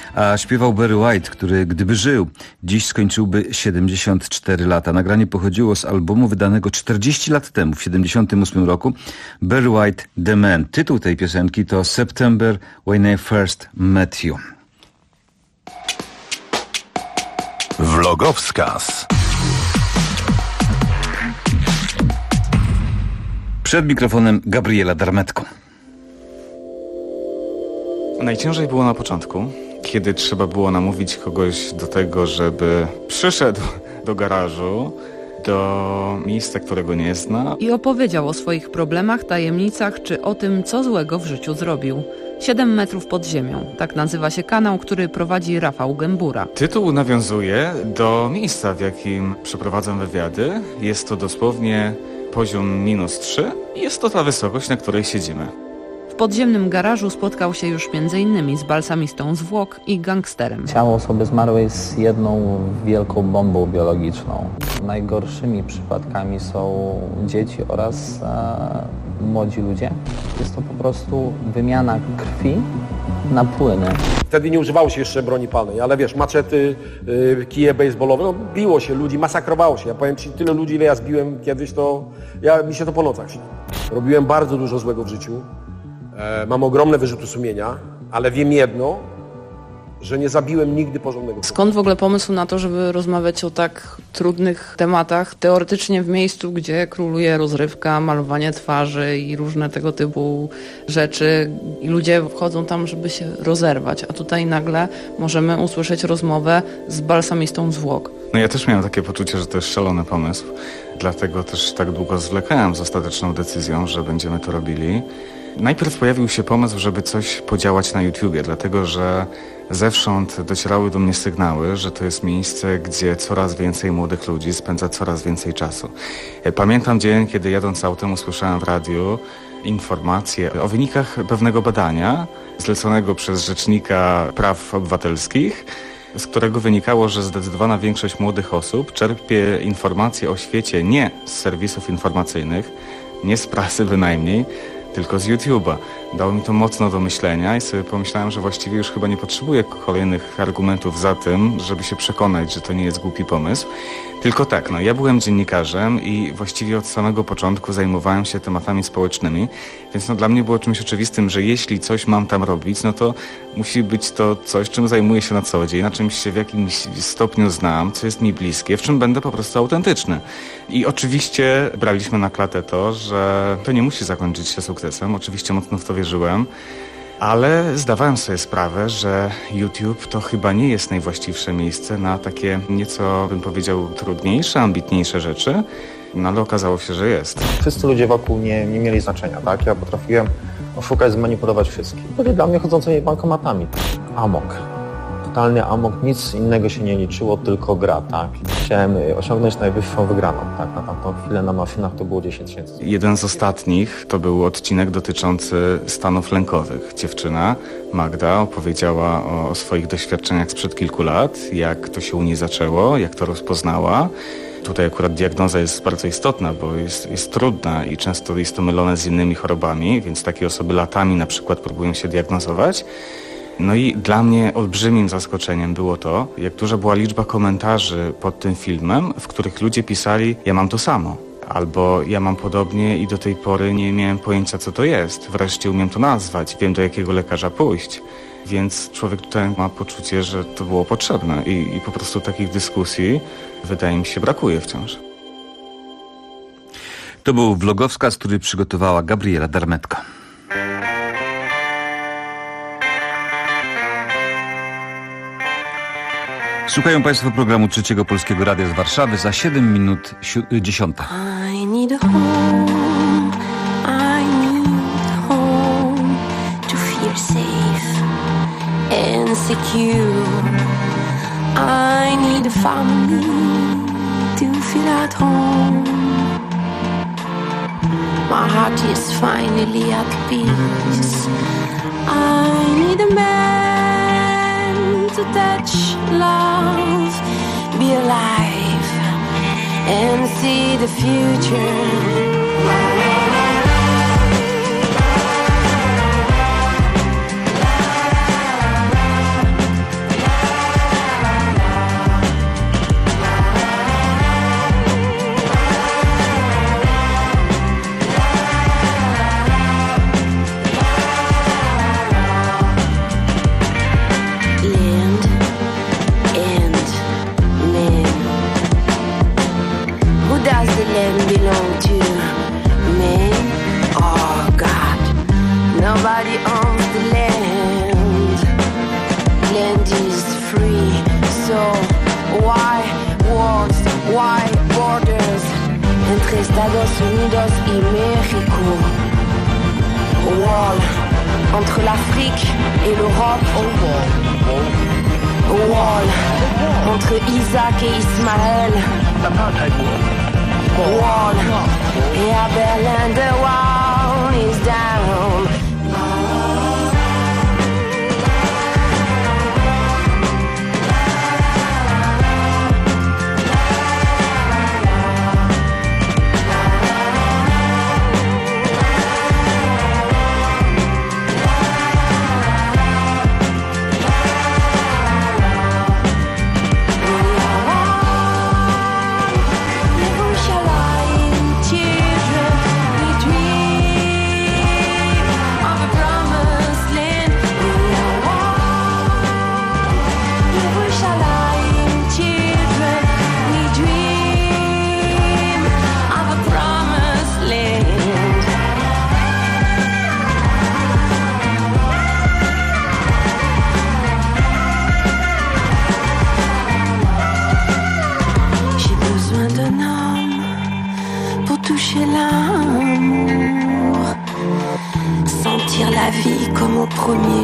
S28: A śpiewał Barry White, który gdyby żył, dziś skończyłby 74 lata. Nagranie pochodziło z albumu wydanego 40 lat temu, w 78 roku. Barry White, The Man. Tytuł tej piosenki to September When I First Met You.
S10: Vlogowskaz.
S28: Przed mikrofonem Gabriela Darmetko.
S4: Najciężej było na początku, kiedy trzeba było namówić kogoś do tego, żeby przyszedł do garażu, do miejsca, którego nie zna.
S6: I opowiedział o swoich problemach, tajemnicach, czy o tym, co złego w życiu zrobił. 7 metrów pod ziemią. Tak nazywa się kanał, który prowadzi Rafał Gębura.
S4: Tytuł nawiązuje do miejsca, w jakim przeprowadzam wywiady. Jest to dosłownie poziom -3 i jest to ta wysokość, na której siedzimy.
S6: W podziemnym garażu spotkał się już m.in. z balsamistą zwłok i gangsterem.
S17: Ciało osoby zmarłej jest jedną wielką bombą biologiczną. Najgorszymi przypadkami są dzieci oraz młodzi ludzie. Jest to po prostu wymiana krwi napłynie.
S7: Wtedy nie używało się jeszcze broni palnej, ale wiesz, maczety, kije baseballowe, no biło się ludzi, masakrowało się. Ja powiem ci, tyle ludzi, ile ja zbiłem kiedyś, to mi się to po nocach śni. Robiłem bardzo dużo złego w życiu, mam ogromne wyrzuty sumienia, ale wiem jedno, że nie zabiłem nigdy porządnego.
S6: Skąd w ogóle pomysł na to, żeby rozmawiać o tak trudnych tematach, teoretycznie w miejscu, gdzie króluje rozrywka, malowanie twarzy i różne tego typu rzeczy i ludzie wchodzą tam, żeby się rozerwać, a tutaj nagle możemy usłyszeć rozmowę z balsamistą zwłok.
S4: No ja też miałem takie poczucie, że to jest szalony pomysł, dlatego też tak długo zwlekałem z ostateczną decyzją, że będziemy to robili. Najpierw pojawił się pomysł, żeby coś podziałać na YouTubie, dlatego że zewsząd docierały do mnie sygnały, że to jest miejsce, gdzie coraz więcej młodych ludzi spędza coraz więcej czasu. Pamiętam dzień, kiedy jadąc autem usłyszałem w radiu informacje o wynikach pewnego badania zleconego przez Rzecznika Praw Obywatelskich, z którego wynikało, że zdecydowana większość młodych osób czerpie informacje o świecie nie z serwisów informacyjnych, nie z prasy bynajmniej, tylko z YouTube'a. Dało mi to mocno do myślenia i sobie pomyślałem, że właściwie już chyba nie potrzebuję kolejnych argumentów za tym, żeby się przekonać, że to nie jest głupi pomysł. Tylko tak, ja byłem dziennikarzem i właściwie od samego początku zajmowałem się tematami społecznymi, więc dla mnie było czymś oczywistym, że jeśli coś mam tam robić, to musi być to coś, czym zajmuję się na co dzień, na czymś się w jakimś stopniu znam, co jest mi bliskie, w czym będę po prostu autentyczny. I oczywiście braliśmy na klatę to, że to nie musi zakończyć się sukcesem, oczywiście mocno w to wierzyłem, ale zdawałem sobie sprawę, że YouTube to chyba nie jest najwłaściwsze miejsce na takie nieco, bym powiedział, trudniejsze, ambitniejsze rzeczy, ale okazało się, że jest.
S17: Wszyscy ludzie wokół nie mieli znaczenia, tak? Ja potrafiłem oszukać, zmanipulować wszystkich. Byli dla mnie chodzącymi bankomatami. Amok. Totalnie amok, nic innego się nie liczyło, tylko gra, tak? Chciałem osiągnąć najwyższą wygraną, tak? Na tamtą chwilę na maszynach to było 10 000.
S4: Jeden z ostatnich to był odcinek dotyczący stanów lękowych. Dziewczyna, Magda, opowiedziała o swoich doświadczeniach sprzed kilku lat, jak to się u niej zaczęło, jak to rozpoznała. Tutaj akurat diagnoza jest bardzo istotna, bo jest trudna i często jest to mylone z innymi chorobami, więc takie osoby latami na przykład próbują się diagnozować. No i dla mnie olbrzymim zaskoczeniem było to, jak duża była liczba komentarzy pod tym filmem, w których ludzie pisali: ja mam to samo, albo ja mam podobnie i do tej pory nie miałem pojęcia, co to jest. Wreszcie umiem to nazwać, wiem, do jakiego lekarza pójść. Więc człowiek tutaj ma poczucie, że to było potrzebne i po prostu takich dyskusji, wydaje mi się, brakuje wciąż.
S28: To był vlogowskaz, który przygotowała Gabriela Darmetka. Słuchają Państwo programu Trzeciego Polskiego Radia z Warszawy. Za 7 minut 10.
S8: I need a home, I need a home to feel safe and secure. I need a family to feel at home. My heart is finally at peace. I need a man to touch, love, be alive and see the future. Belong to me, oh God, nobody owns the land. Land is free, so why wars, why borders? Entre Estados Unidos y México. Wall, entre l'Afrique et l'Europe. Wall, entre Isaac et Ismaël. Wall, et à Berlin the wall is down.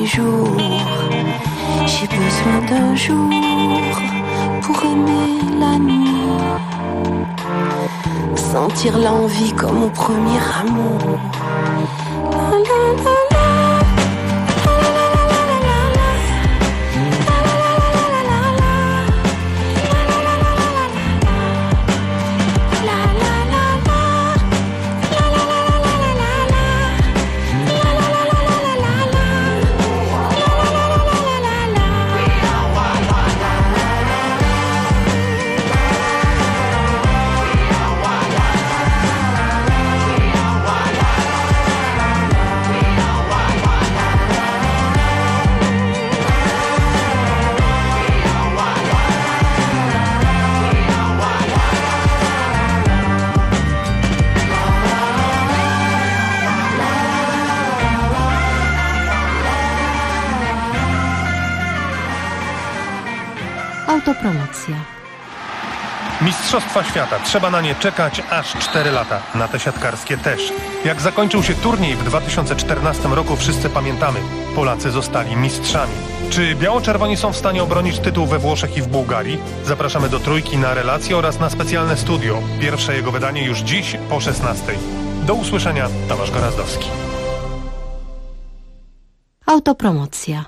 S8: les jours. J'ai besoin d'un jour pour aimer la nuit. Sentir l'envie comme au premier amour. La, la, la.
S5: Autopromocja.
S18: Mistrzostwa świata. Trzeba na nie czekać aż 4 lata. Na te siatkarskie też. Jak zakończył się turniej w 2014 roku, wszyscy pamiętamy. Polacy zostali mistrzami. Czy biało-czerwoni są w stanie obronić tytuł we Włoszech i w Bułgarii? Zapraszamy do Trójki na relacje oraz na specjalne studio. Pierwsze jego wydanie już dziś po 16. Do usłyszenia. Tomasz Gorazdowski.
S5: Autopromocja.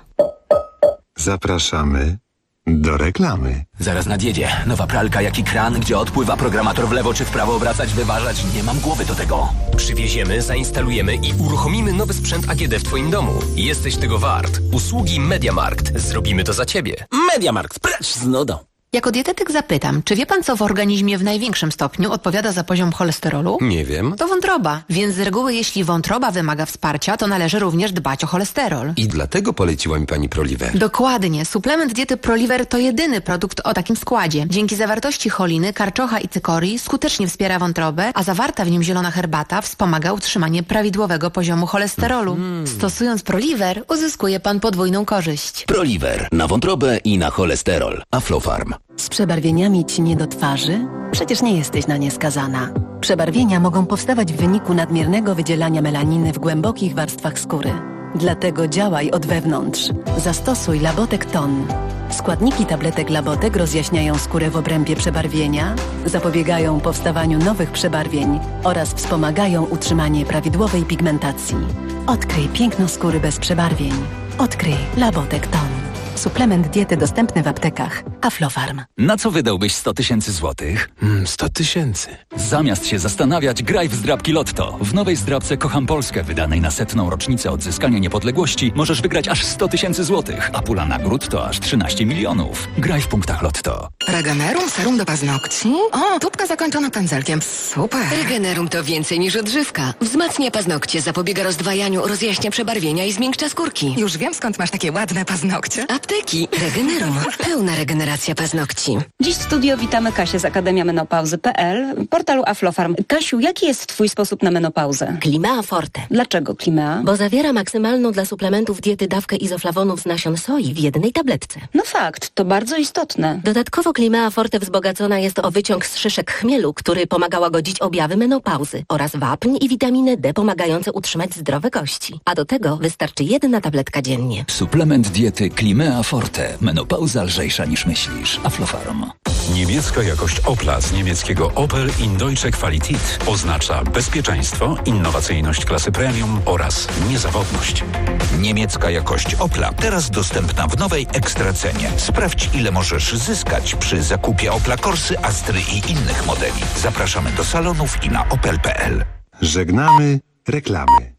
S3: Zapraszamy do reklamy.
S19: Zaraz nadjedzie. Nowa pralka jak i kran, gdzie odpływa programator w lewo czy w prawo obracać, wyważać. Nie mam głowy do tego.
S20: Przywieziemy, zainstalujemy i uruchomimy nowy sprzęt AGD w Twoim domu. Jesteś tego wart. Usługi MediaMarkt. Zrobimy to za Ciebie.
S15: MediaMarkt, precz z nudą.
S21: Jako dietetyk zapytam, czy wie pan, co w organizmie w największym stopniu odpowiada za poziom cholesterolu?
S13: Nie wiem.
S21: To wątroba. Więc z reguły, jeśli wątroba wymaga wsparcia, to należy również dbać o cholesterol.
S13: I dlatego poleciła mi pani Proliver.
S21: Dokładnie. Suplement diety Proliver to jedyny produkt o takim składzie. Dzięki zawartości choliny, karczocha i cykorii skutecznie wspiera wątrobę, a zawarta w nim zielona herbata wspomaga utrzymanie prawidłowego poziomu cholesterolu. Stosując Proliver, uzyskuje pan podwójną korzyść.
S26: Proliver. Na wątrobę i na cholesterol. Aflofarm.
S5: Z przebarwieniami ci do twarzy? Przecież nie jesteś na nie skazana. Przebarwienia mogą powstawać w wyniku nadmiernego wydzielania melaniny w głębokich warstwach skóry. Dlatego działaj od wewnątrz. Zastosuj Labotek Ton. Składniki tabletek Labotek rozjaśniają skórę w obrębie przebarwienia, zapobiegają powstawaniu nowych przebarwień oraz wspomagają utrzymanie prawidłowej pigmentacji. Odkryj piękno skóry bez przebarwień. Odkryj Labotek Ton. Suplement diety dostępny w aptekach. Aflofarm.
S26: Na co wydałbyś 100 000 złotych?
S15: 100 000.
S26: Zamiast się zastanawiać, graj w zdrabki Lotto. W nowej zdrabce Kocham Polskę, wydanej na 100. rocznicę odzyskania niepodległości, możesz wygrać aż 100 000 złotych, a pula nagród to aż 13 milionów. Graj w punktach Lotto.
S22: Regenerum, serum do paznokci. O, tubka zakończona pędzelkiem. Super.
S23: Regenerum to więcej niż odżywka. Wzmacnia paznokcie, zapobiega rozdwajaniu, rozjaśnia przebarwienia i zmiękcza skórki.
S22: Już wiem, skąd masz takie ładne paznokcie.
S23: Apteki. Regenerum. Pełna regeneracja paznokci.
S25: Dziś w studio witamy Kasię z Akademia Menopauzy.pl, portalu Aflofarm. Kasiu, jaki jest twój sposób na menopauzę?
S14: Climea Forte.
S25: Dlaczego Climea?
S14: Bo zawiera maksymalną dla suplementów diety dawkę izoflawonów z nasion soi w jednej tabletce.
S25: No fakt, to bardzo istotne.
S14: Dodatkowo Climea Forte wzbogacona jest o wyciąg z szyszek chmielu, który pomaga łagodzić objawy menopauzy, oraz wapń i witaminę D pomagające utrzymać zdrowe kości. A do tego wystarczy 1 tabletka dziennie.
S26: Suplement diety Climea Forte. Menopauza lżejsza niż myślisz. Aflofarm.
S29: Niemiecka jakość Opla z niemieckiego Opel in Deutsche Qualität oznacza bezpieczeństwo, innowacyjność klasy premium oraz niezawodność.
S26: Niemiecka jakość Opla teraz dostępna w nowej ekstracenie. Sprawdź, ile możesz zyskać przy zakupie Opla Corsy, Astry i innych modeli. Zapraszamy do salonów i na opel.pl.
S3: Żegnamy reklamy.